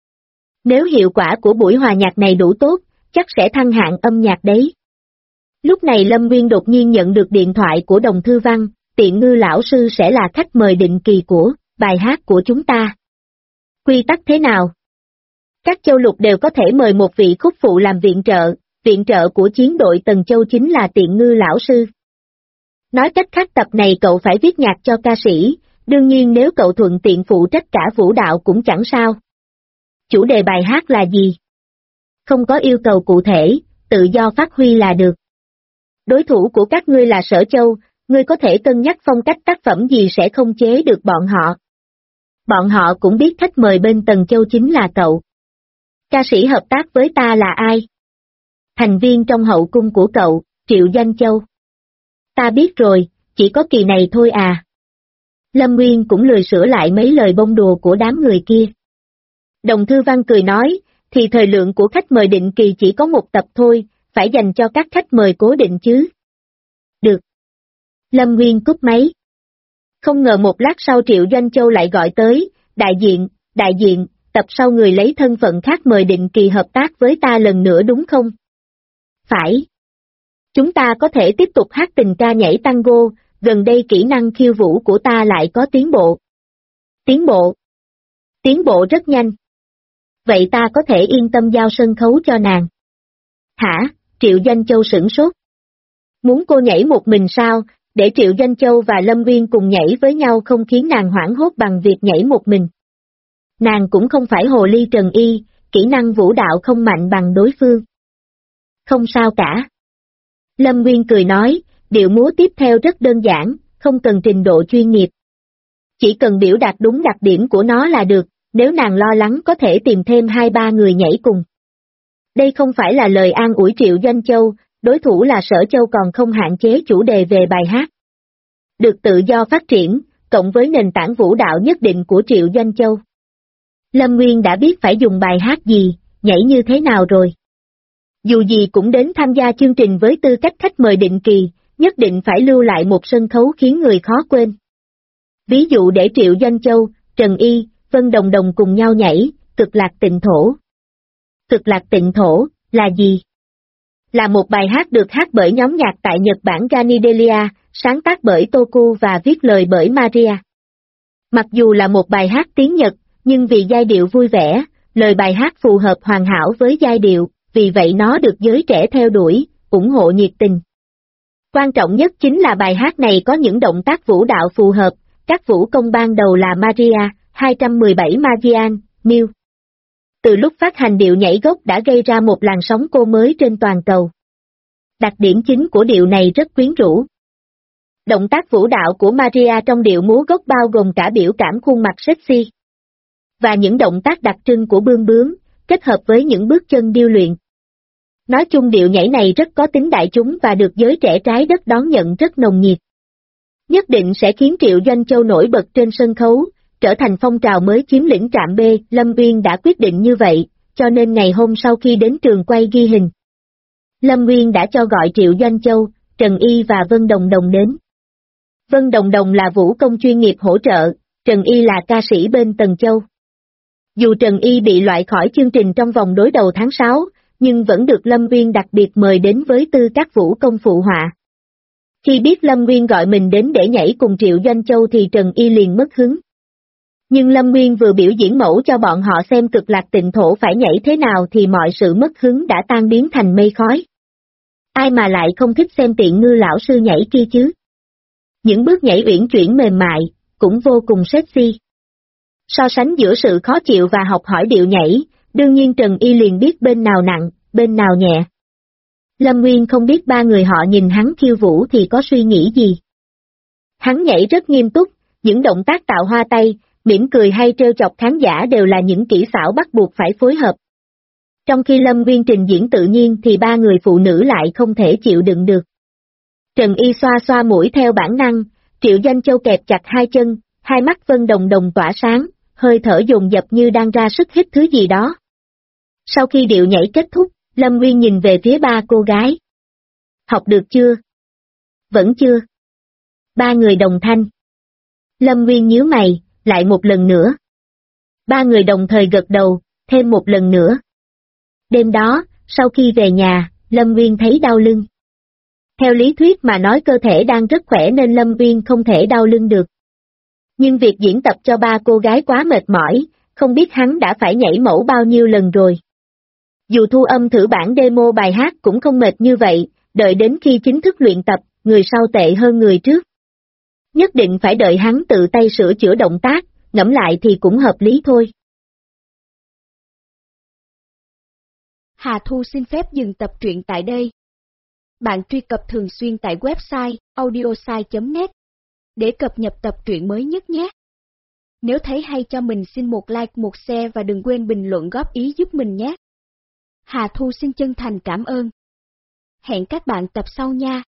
Nếu hiệu quả của buổi hòa nhạc này đủ tốt, chắc sẽ thăng hạng âm nhạc đấy. Lúc này Lâm Nguyên đột nhiên nhận được điện thoại của Đồng Thư Văn, Tiện Ngư lão sư sẽ là khách mời định kỳ của bài hát của chúng ta. Quy tắc thế nào? Các châu lục đều có thể mời một vị khúc phụ làm viện trợ của chiến đội Tần Châu chính là Tiện Ngư lão sư. Nói cách khác tập này cậu phải viết nhạc cho ca sĩ, đương nhiên nếu cậu thuận tiện phụ trách cả vũ đạo cũng chẳng sao. Chủ đề bài hát là gì? Không có yêu cầu cụ thể, tự do phát huy là được. Đối thủ của các ngươi là Sở Châu, ngươi có thể cân nhắc phong cách tác phẩm gì sẽ không chế được bọn họ. Bọn họ cũng biết khách mời bên Tần Châu chính là cậu. Ca sĩ hợp tác với ta là ai? Thành viên trong hậu cung của cậu, Triệu Doanh Châu. Ta biết rồi, chỉ có kỳ này thôi à. Lâm Nguyên cũng lười sửa lại mấy lời bông đùa của đám người kia. Đồng Thư Văn cười nói, thì thời lượng của khách mời định kỳ chỉ có một tập thôi, phải dành cho các khách mời cố định chứ. Được. Lâm Nguyên cúp máy. Không ngờ một lát sau Triệu Doanh Châu lại gọi tới, đại diện, tập sau người lấy thân phận khác mời định kỳ hợp tác với ta lần nữa đúng không? Phải. Chúng ta có thể tiếp tục hát tình ca nhảy tango, gần đây kỹ năng khiêu vũ của ta lại có tiến bộ. Tiến bộ rất nhanh. Vậy ta có thể yên tâm giao sân khấu cho nàng. Hả? Triệu Doanh Châu sửng sốt. Muốn cô nhảy một mình sao, để Triệu Doanh Châu và Lâm Nguyên cùng nhảy với nhau không khiến nàng hoảng hốt bằng việc nhảy một mình. Nàng cũng không phải hồ ly Trần Y, kỹ năng vũ đạo không mạnh bằng đối phương. Không sao cả. Lâm Nguyên cười nói, điệu múa tiếp theo rất đơn giản, không cần trình độ chuyên nghiệp. Chỉ cần biểu đạt đúng đặc điểm của nó là được, nếu nàng lo lắng có thể tìm thêm 2-3 người nhảy cùng. Đây không phải là lời an ủi Triệu Doanh Châu, đối thủ là Sở Châu còn không hạn chế chủ đề về bài hát. Được tự do phát triển, cộng với nền tảng vũ đạo nhất định của Triệu Doanh Châu. Lâm Nguyên đã biết phải dùng bài hát gì, nhảy như thế nào rồi. Dù gì cũng đến tham gia chương trình với tư cách khách mời định kỳ, nhất định phải lưu lại một sân khấu khiến người khó quên. Ví dụ để Triệu Doanh Châu, Trần Y, Vân Đồng Đồng cùng nhau nhảy, Cực Lạc Tịnh Thổ. Cực Lạc Tịnh Thổ, là gì? Là một bài hát được hát bởi nhóm nhạc tại Nhật Bản Ganidelia, sáng tác bởi Toku và viết lời bởi Maria. Mặc dù là một bài hát tiếng Nhật, nhưng vì giai điệu vui vẻ, lời bài hát phù hợp hoàn hảo với giai điệu, vì vậy nó được giới trẻ theo đuổi, ủng hộ nhiệt tình. Quan trọng nhất chính là bài hát này có những động tác vũ đạo phù hợp, các vũ công ban đầu là Maria, 217 Magian, Miu. Từ lúc phát hành điệu nhảy gốc đã gây ra một làn sóng cô mới trên toàn cầu. Đặc điểm chính của điệu này rất quyến rũ. Động tác vũ đạo của Maria trong điệu múa gốc bao gồm cả biểu cảm khuôn mặt sexy. Và những động tác đặc trưng của bươm bướm, kết hợp với những bước chân điêu luyện. Nói chung điệu nhảy này rất có tính đại chúng và được giới trẻ trái đất đón nhận rất nồng nhiệt. Nhất định sẽ khiến Triệu Doanh Châu nổi bật trên sân khấu, trở thành phong trào mới chiếm lĩnh trạm B. Lâm Nguyên đã quyết định như vậy, cho nên ngày hôm sau khi đến trường quay ghi hình, Lâm Nguyên đã cho gọi Triệu Doanh Châu, Trần Y và Vân Đồng Đồng đến. Vân Đồng Đồng là vũ công chuyên nghiệp hỗ trợ, Trần Y là ca sĩ bên Tần Châu. Dù Trần Y bị loại khỏi chương trình trong vòng đối đầu tháng 6, nhưng vẫn được Lâm Nguyên đặc biệt mời đến với tư cách vũ công phụ họa. Khi biết Lâm Nguyên gọi mình đến để nhảy cùng Triệu Doanh Châu thì Trần Y liền mất hứng. Nhưng Lâm Nguyên vừa biểu diễn mẫu cho bọn họ xem Cực Lạc Tịnh Thổ phải nhảy thế nào thì mọi sự mất hứng đã tan biến thành mây khói. Ai mà lại không thích xem Tiện Ngư lão sư nhảy kia chứ? Những bước nhảy uyển chuyển mềm mại, cũng vô cùng sexy. So sánh giữa sự khó chịu và học hỏi điệu nhảy, đương nhiên Trần Y liền biết bên nào nặng, bên nào nhẹ. Lâm Nguyên không biết ba người họ nhìn hắn khiêu vũ thì có suy nghĩ gì. Hắn nhảy rất nghiêm túc, những động tác tạo hoa tay, mỉm cười hay trêu chọc khán giả đều là những kỹ xảo bắt buộc phải phối hợp. Trong khi Lâm Nguyên trình diễn tự nhiên thì ba người phụ nữ lại không thể chịu đựng được. Trần Y xoa xoa mũi theo bản năng, Triệu Doanh Châu kẹp chặt hai chân, hai mắt Vân Đồng Đồng tỏa sáng, hơi thở dồn dập như đang ra sức hít thứ gì đó. Sau khi điệu nhảy kết thúc, Lâm Nguyên nhìn về phía ba cô gái. Học được chưa? Vẫn chưa. Ba người đồng thanh. Lâm Nguyên nhíu mày, lại một lần nữa. Ba người đồng thời gật đầu, thêm một lần nữa. Đêm đó, sau khi về nhà, Lâm Nguyên thấy đau lưng. Theo lý thuyết mà nói cơ thể đang rất khỏe nên Lâm Nguyên không thể đau lưng được. Nhưng việc diễn tập cho ba cô gái quá mệt mỏi, không biết hắn đã phải nhảy mẫu bao nhiêu lần rồi. Dù thu âm thử bản demo bài hát cũng không mệt như vậy, đợi đến khi chính thức luyện tập, người sau tệ hơn người trước. Nhất định phải đợi hắn tự tay sửa chữa động tác, ngẫm lại thì cũng hợp lý thôi. Hà Thu xin phép dừng tập truyện tại đây. Bạn truy cập thường xuyên tại website audiosai.net để cập nhật tập truyện mới nhất nhé. Nếu thấy hay cho mình xin một like, một share và đừng quên bình luận góp ý giúp mình nhé. Hà Thu xin chân thành cảm ơn. Hẹn các bạn tập sau nha.